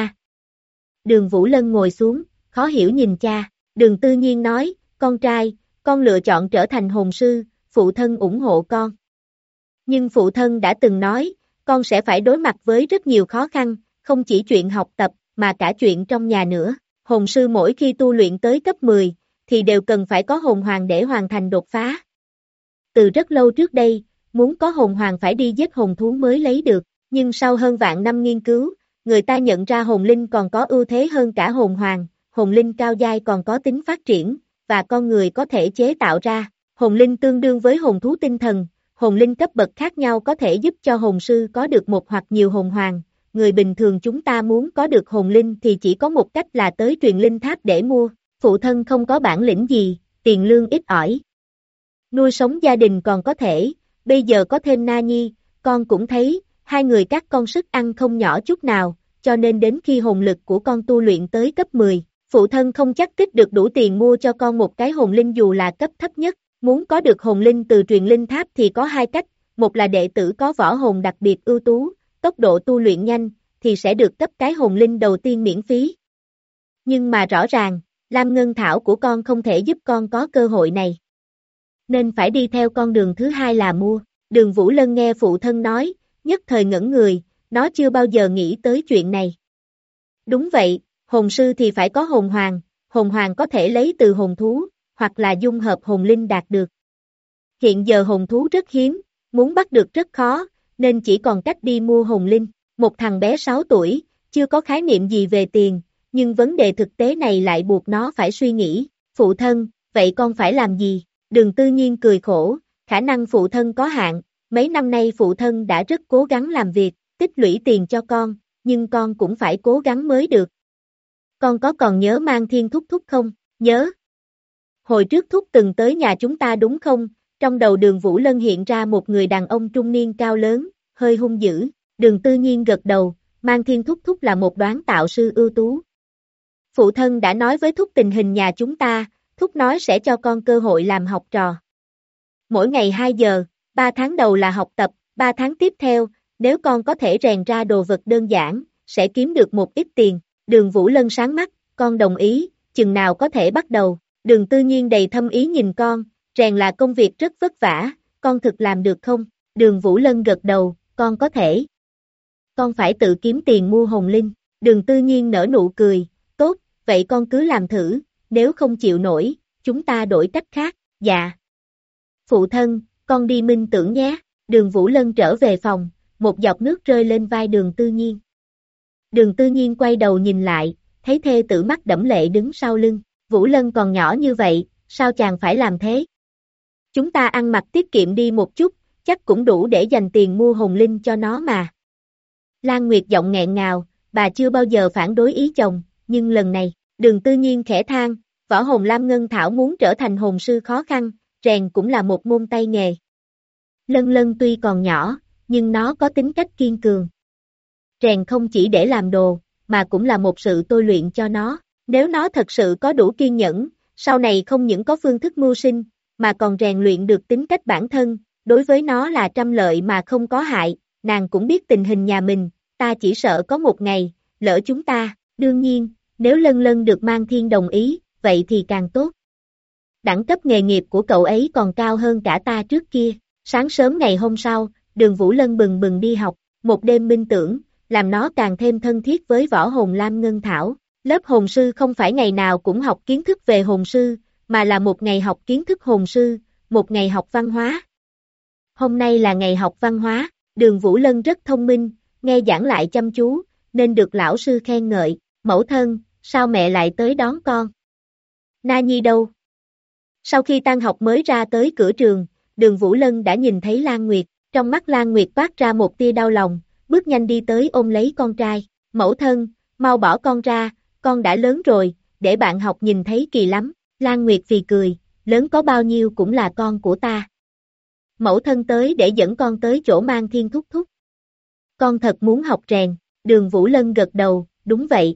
Đường Vũ Lân ngồi xuống, khó hiểu nhìn cha, Đường Tư Nhiên nói, con trai, con lựa chọn trở thành hồn sư, phụ thân ủng hộ con. Nhưng phụ thân đã từng nói, con sẽ phải đối mặt với rất nhiều khó khăn, không chỉ chuyện học tập, mà cả chuyện trong nhà nữa. Hồn sư mỗi khi tu luyện tới cấp 10, thì đều cần phải có hồn hoàng để hoàn thành đột phá. Từ rất lâu trước đây, muốn có hồn hoàng phải đi giết hồn thú mới lấy được, nhưng sau hơn vạn năm nghiên cứu, người ta nhận ra hồn linh còn có ưu thế hơn cả hồn hoàng, hồn linh cao giai còn có tính phát triển, và con người có thể chế tạo ra. Hồn linh tương đương với hồn thú tinh thần, hồn linh cấp bậc khác nhau có thể giúp cho hồn sư có được một hoặc nhiều hồn hoàng. Người bình thường chúng ta muốn có được hồn linh thì chỉ có một cách là tới truyền linh tháp để mua, phụ thân không có bản lĩnh gì, tiền lương ít ỏi. Nuôi sống gia đình còn có thể, bây giờ có thêm Na Nhi, con cũng thấy, hai người các con sức ăn không nhỏ chút nào, cho nên đến khi hồn lực của con tu luyện tới cấp 10, phụ thân không chắc tích được đủ tiền mua cho con một cái hồn linh dù là cấp thấp nhất. Muốn có được hồn linh từ truyền linh tháp thì có 2 cách, một là đệ tử có võ hồn đặc biệt ưu tú, tốc độ tu luyện nhanh, thì sẽ được cấp cái hồn linh đầu tiên miễn phí. Nhưng mà rõ ràng, Lam Ngân Thảo của con không thể giúp con có cơ hội này. Nên phải đi theo con đường thứ hai là mua. Đường Vũ Lân nghe phụ thân nói, nhất thời ngẩn người, nó chưa bao giờ nghĩ tới chuyện này. Đúng vậy, hồn sư thì phải có hồn hoàng có thể lấy từ hồn thú, hoặc là dung hợp hồn linh đạt được. Hiện giờ hồn thú rất hiếm, muốn bắt được rất khó, nên chỉ còn cách đi mua hồn linh. Một thằng bé 6 tuổi, chưa có khái niệm gì về tiền, nhưng vấn đề thực tế này lại buộc nó phải suy nghĩ. Phụ thân, vậy con phải làm gì? Đường Tư Nhiên cười khổ, khả năng phụ thân có hạn, mấy năm nay phụ thân đã rất cố gắng làm việc, tích lũy tiền cho con, nhưng con cũng phải cố gắng mới được. Con có còn nhớ Mang Thiên Thúc Thúc không? Nhớ. Hồi trước Thúc từng tới nhà chúng ta đúng không? Trong đầu Đường Vũ Lân hiện ra một người đàn ông trung niên cao lớn, hơi hung dữ. Đường Tư Nhiên gật đầu, Mang Thiên Thúc Thúc là một đoán tạo sư ưu tú. Phụ thân đã nói với Thúc tình hình nhà chúng ta, Thúc nói sẽ cho con cơ hội làm học trò. Mỗi ngày 2 giờ, 3 tháng đầu là học tập, 3 tháng tiếp theo, nếu con có thể rèn ra đồ vật đơn giản, sẽ kiếm được một ít tiền. Đường Vũ Lân sáng mắt, con đồng ý, chừng nào có thể bắt đầu. Đường Tư Nhiên đầy thâm ý nhìn con, rèn là công việc rất vất vả, con thực làm được không? Đường Vũ Lân gật đầu, con có thể. Con phải tự kiếm tiền mua hồn linh. Đường Tư Nhiên nở nụ cười, tốt, vậy con cứ làm thử, nếu không chịu nổi, chúng ta đổi cách khác. Dạ. Phụ thân, con đi minh tưởng nhé. Đường Vũ Lân trở về phòng, một giọt nước rơi lên vai Đường Tư Nhiên. Đường Tư Nhiên quay đầu nhìn lại, thấy thê tử mắt đẫm lệ đứng sau lưng. Vũ Lân còn nhỏ như vậy, sao chàng phải làm thế? Chúng ta ăn mặc tiết kiệm đi một chút, chắc cũng đủ để dành tiền mua hồn linh cho nó mà. Lan Nguyệt giọng nghẹn ngào, bà chưa bao giờ phản đối ý chồng, nhưng lần này, Đường Tư Nhiên khẽ than, võ hồn Lam Ngân Thảo muốn trở thành hồn sư khó khăn, rèn cũng là một môn tay nghề. Lân Lân tuy còn nhỏ, nhưng nó có tính cách kiên cường. Rèn không chỉ để làm đồ, mà cũng là một sự tôi luyện cho nó. Nếu nó thật sự có đủ kiên nhẫn, sau này không những có phương thức mưu sinh, mà còn rèn luyện được tính cách bản thân, đối với nó là trăm lợi mà không có hại. Nàng cũng biết tình hình nhà mình, ta chỉ sợ có một ngày, lỡ chúng ta, đương nhiên, nếu Lân Lân được Mang Thiên đồng ý, vậy thì càng tốt. Đẳng cấp nghề nghiệp của cậu ấy còn cao hơn cả ta trước kia. Sáng sớm ngày hôm sau, Đường Vũ Lân bừng bừng đi học, một đêm minh tưởng, làm nó càng thêm thân thiết với võ hồn Lam Ngân Thảo. Lớp hồn sư không phải ngày nào cũng học kiến thức về hồn sư, mà là một ngày học kiến thức hồn sư, một ngày học văn hóa. Hôm nay là ngày học văn hóa, Đường Vũ Lân rất thông minh, nghe giảng lại chăm chú, nên được lão sư khen ngợi. Mẫu thân, sao mẹ lại tới đón con? Na Nhi đâu? Sau khi tan học mới ra tới cửa trường, Đường Vũ Lân đã nhìn thấy Lan Nguyệt, trong mắt Lan Nguyệt toát ra một tia đau lòng, bước nhanh đi tới ôm lấy con trai. Mẫu thân, mau bỏ con ra, con đã lớn rồi, để bạn học nhìn thấy kỳ lắm. Lan Nguyệt phì cười, lớn có bao nhiêu cũng là con của ta. Mẫu thân tới để dẫn con tới chỗ Mang Thiên thúc thúc. Con thật muốn học rèn. Đường Vũ Lân gật đầu, đúng vậy.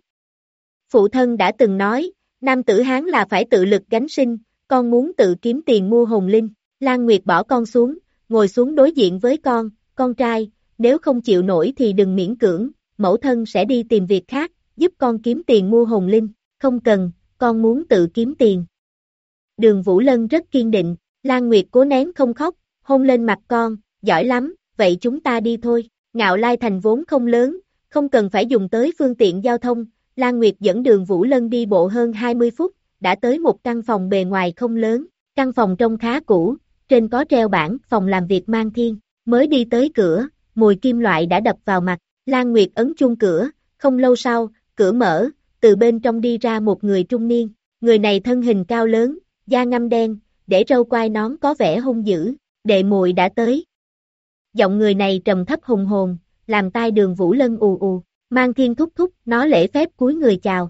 Phụ thân đã từng nói, nam tử Hán là phải tự lực gánh sinh, con muốn tự kiếm tiền mua hồn linh. Lan Nguyệt bỏ con xuống, ngồi xuống đối diện với con trai, nếu không chịu nổi thì đừng miễn cưỡng, mẫu thân sẽ đi tìm việc khác, giúp con kiếm tiền mua hồn linh. Không cần, con muốn tự kiếm tiền. Đường Vũ Lân rất kiên định, Lan Nguyệt cố nén không khóc, hôn lên mặt con, giỏi lắm, vậy chúng ta đi thôi. Ngạo Lai Thành vốn không lớn, không cần phải dùng tới phương tiện giao thông. Lan Nguyệt dẫn Đường Vũ Lân đi bộ hơn 20 phút, đã tới một căn phòng bề ngoài không lớn. Căn phòng trông khá cũ, trên có treo bảng phòng làm việc Mang Thiên. Mới đi tới cửa, mùi kim loại đã đập vào mặt. Lan Nguyệt ấn chuông cửa, không lâu sau, cửa mở, từ bên trong đi ra một người trung niên. Người này thân hình cao lớn, da ngăm đen, để râu quai nón có vẻ hung dữ. Đệ muội đã tới. Giọng người này trầm thấp hùng hồn, làm tai Đường Vũ Lân ù ù. Mang Thiên thúc thúc, nó lễ phép cúi người chào,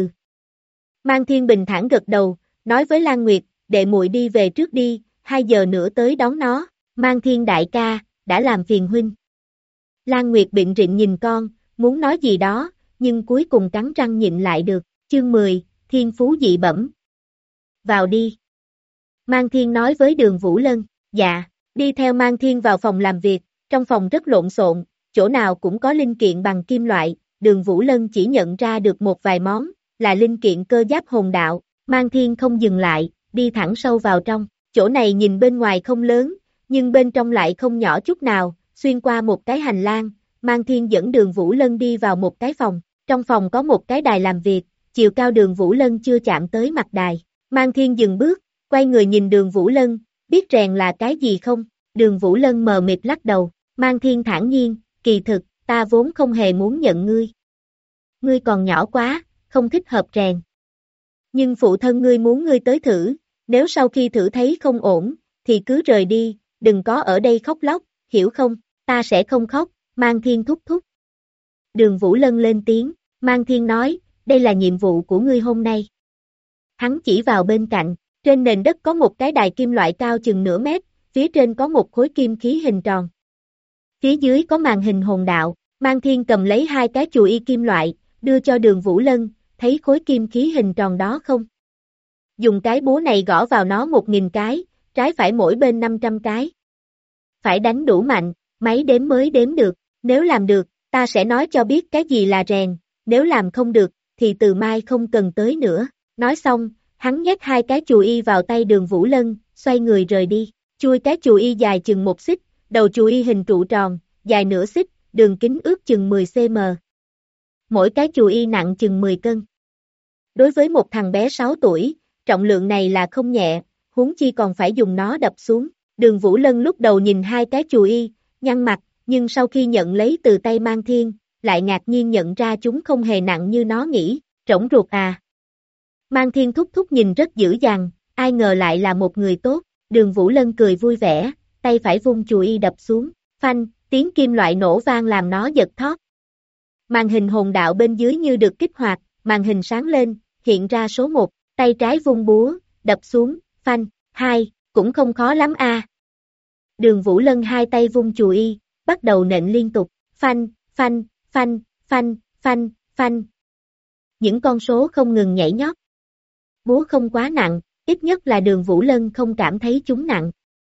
Mang Thiên bình thản gật đầu, nói với Lan Nguyệt, đệ muội đi về trước đi, 2 giờ nữa tới đón nó. Mang Thiên đại ca, đã làm phiền huynh. Lan Nguyệt biện rịnh nhìn con, muốn nói gì đó, nhưng cuối cùng cắn răng nhịn lại được. Chương 10, Thiên phú dị bẩm. Vào đi. Mang Thiên nói với Đường Vũ Lân, dạ, đi theo Mang Thiên vào phòng làm việc, trong phòng rất lộn xộn, chỗ nào cũng có linh kiện bằng kim loại. Đường Vũ Lân chỉ nhận ra được một vài món, là linh kiện cơ giáp hồn đạo. Mang Thiên không dừng lại, đi thẳng sâu vào trong. Chỗ này nhìn bên ngoài không lớn, nhưng bên trong lại không nhỏ chút nào. Xuyên qua một cái hành lang, Mang Thiên dẫn Đường Vũ Lân đi vào một cái phòng. Trong phòng có một cái đài làm việc, chiều cao Đường Vũ Lân chưa chạm tới mặt đài. Mang Thiên dừng bước, quay người nhìn Đường Vũ Lân, biết rèn là cái gì không? Đường Vũ Lân mờ mịt lắc đầu. Mang Thiên thản nhiên, kỳ thực, ta vốn không hề muốn nhận ngươi. Ngươi còn nhỏ quá, không thích hợp rèn. Nhưng phụ thân ngươi muốn ngươi tới thử, nếu sau khi thử thấy không ổn, thì cứ rời đi, đừng có ở đây khóc lóc, hiểu không? Ta sẽ không khóc. Mang Thiên thúc thúc. Đường Vũ Lân lên tiếng, Mang Thiên nói, đây là nhiệm vụ của ngươi hôm nay. Hắn chỉ vào bên cạnh, trên nền đất có một cái đài kim loại cao chừng nửa mét, phía trên có một khối kim khí hình tròn. Phía dưới có màn hình hồn đạo. Mang Thiên cầm lấy 2 cái chùi y kim loại, đưa cho Đường Vũ Lân, thấy khối kim khí hình tròn đó không? Dùng cái búa này gõ vào nó 1000 cái, trái phải mỗi bên 500 cái. Phải đánh đủ mạnh, máy đếm mới đếm được, nếu làm được, ta sẽ nói cho biết cái gì là rèn, nếu làm không được, thì từ mai không cần tới nữa. Nói xong, hắn nhét 2 cái chùi y vào tay Đường Vũ Lân, xoay người rời đi. Chui cái chùi y dài chừng 1 xích, đầu chùi y hình trụ tròn, dài nửa xích, đường kính ước chừng 10 cm. Mỗi cái chùi y nặng chừng 10 cân. Đối với một thằng bé 6 tuổi, trọng lượng này là không nhẹ, huống chi còn phải dùng nó đập xuống. Đường Vũ Lân lúc đầu nhìn 2 cái chùi y, nhăn mặt, nhưng sau khi nhận lấy từ tay Mang Thiên, lại ngạc nhiên nhận ra chúng không hề nặng như nó nghĩ, rỗng ruột à. Mang Thiên thúc thúc nhìn rất dữ dằn, ai ngờ lại là một người tốt. Đường Vũ Lân cười vui vẻ, tay phải vung chùi y đập xuống, phanh, tiếng kim loại nổ vang làm nó giật thót. Màn hình hồn đạo bên dưới như được kích hoạt, màn hình sáng lên, hiện ra số 1, tay trái vung búa, đập xuống, phanh, 2, cũng không khó lắm a. Đường Vũ Lân 2 tay vung chùi y, bắt đầu nện liên tục, phanh, phanh, phanh, phanh, phanh, phanh. Những con số không ngừng nhảy nhót. Búa không quá nặng, ít nhất là Đường Vũ Lân không cảm thấy chúng nặng.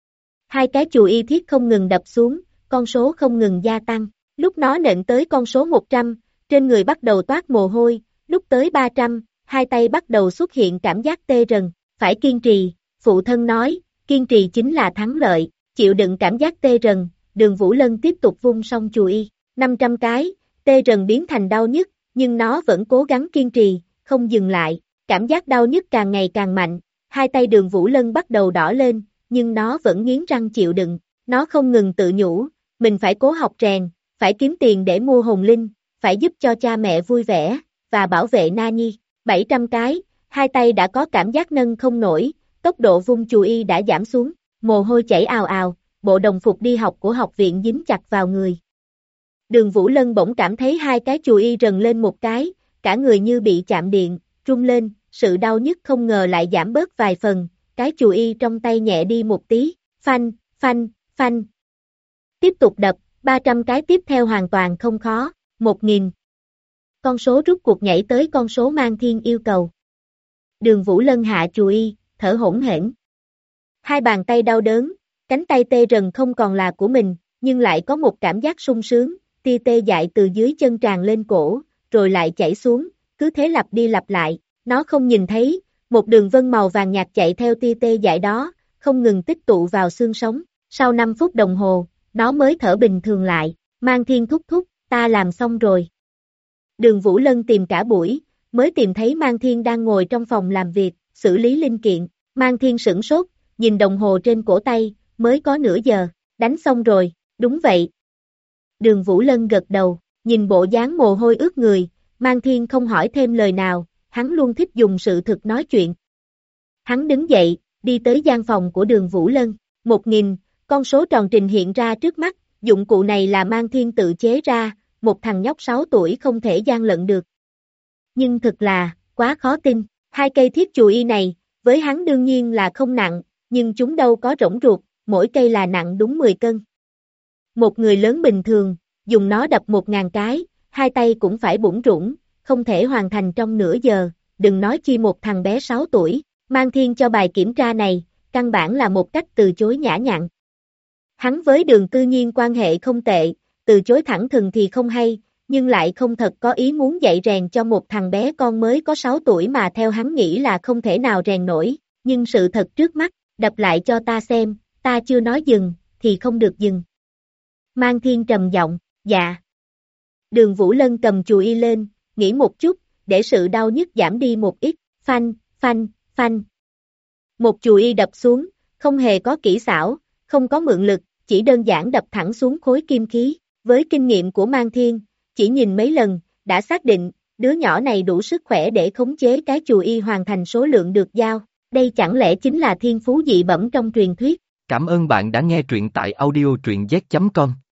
2 cái chùi y thiết không ngừng đập xuống, con số không ngừng gia tăng. Lúc nó nện tới con số 100, trên người bắt đầu toát mồ hôi, lúc tới 300, 2 tay bắt đầu xuất hiện cảm giác tê rần. Phải kiên trì, phụ thân nói, kiên trì chính là thắng lợi, chịu đựng cảm giác tê rần. Đường Vũ Lân tiếp tục vung xong chùi y, 500 cái, tê rần biến thành đau nhức, nhưng nó vẫn cố gắng kiên trì, không dừng lại. Cảm giác đau nhức càng ngày càng mạnh, 2 tay Đường Vũ Lân bắt đầu đỏ lên, nhưng nó vẫn nghiến răng chịu đựng. Nó không ngừng tự nhủ, mình phải cố học rèn, phải kiếm tiền để mua hồn linh, phải giúp cho cha mẹ vui vẻ, và bảo vệ Na Nhi. 700 cái, 2 tay đã có cảm giác nâng không nổi, tốc độ vung chùi y đã giảm xuống, mồ hôi chảy ào ào, bộ đồng phục đi học của học viện dính chặt vào người. Đường Vũ Lân bỗng cảm thấy 2 cái chùi y rần lên một cái, cả người như bị chạm điện, rung lên, sự đau nhức không ngờ lại giảm bớt vài phần, cái chùi y trong tay nhẹ đi một tí, phanh, phanh, phanh. Tiếp tục đập, 300 cái tiếp theo hoàn toàn không khó, 1000. Con số rút cuộc nhảy tới con số Mang Thiên yêu cầu. Đường Vũ Lân hạ chùi y, thở hổn hển. 2 bàn tay đau đớn, cánh tay tê rần không còn là của mình, nhưng lại có một cảm giác sung sướng, tia tê dại từ dưới chân tràn lên cổ, rồi lại chảy xuống, cứ thế lặp đi lặp lại. Nó không nhìn thấy, một đường vân màu vàng nhạt chạy theo tia tê dại đó, không ngừng tích tụ vào xương sống. Sau 5 phút đồng hồ, nó mới thở bình thường lại. Mang Thiên thúc thúc, ta làm xong rồi. Đường Vũ Lân tìm cả buổi, mới tìm thấy Mang Thiên đang ngồi trong phòng làm việc, xử lý linh kiện. Mang Thiên sửng sốt, nhìn đồng hồ trên cổ tay, mới có nửa giờ, đánh xong rồi, đúng vậy. Đường Vũ Lân gật đầu, nhìn bộ dáng mồ hôi ướt người, Mang Thiên không hỏi thêm lời nào, hắn luôn thích dùng sự thực nói chuyện. Hắn đứng dậy, đi tới gian phòng của Đường Vũ Lân, 1000, con số tròn trình hiện ra trước mắt, dụng cụ này là Mang Thiên tự chế ra, một thằng nhóc 6 tuổi không thể gian lận được. Nhưng thực là, quá khó tin, 2 cây thiết chùi y này, với hắn đương nhiên là không nặng, nhưng chúng đâu có rỗng ruột, mỗi cây là nặng đúng 10 cân. Một người lớn bình thường, dùng nó đập 1000 cái, 2 tay cũng phải bủn rủn, không thể hoàn thành trong nửa giờ, đừng nói chi một thằng bé 6 tuổi. Mang Thiên cho bài kiểm tra này, căn bản là một cách từ chối nhã nhặn. Hắn với Đường Tư Nhiên quan hệ không tệ, từ chối thẳng thừng thì không hay, nhưng lại không thật có ý muốn dạy rèn cho một thằng bé con mới có 6 tuổi mà theo hắn nghĩ là không thể nào rèn nổi, nhưng sự thật trước mắt, đập lại cho ta xem, ta chưa nói dừng, thì không được dừng. Mang Thiên trầm giọng, dạ. Đường Vũ Lân cầm chùi y lên, nghĩ một chút, để sự đau nhức giảm đi một ít, phanh, phanh, phanh. Một chùi y đập xuống, không hề có kỹ xảo, không có mượn lực, chỉ đơn giản đập thẳng xuống khối kim khí. Với kinh nghiệm của Mang Thiên, chỉ nhìn mấy lần, đã xác định, đứa nhỏ này đủ sức khỏe để khống chế cái chùi y hoàn thành số lượng được giao. Đây chẳng lẽ chính là thiên phú dị bẩm trong truyền thuyết? Cảm ơn bạn đã nghe truyện tại audio truyện z.com.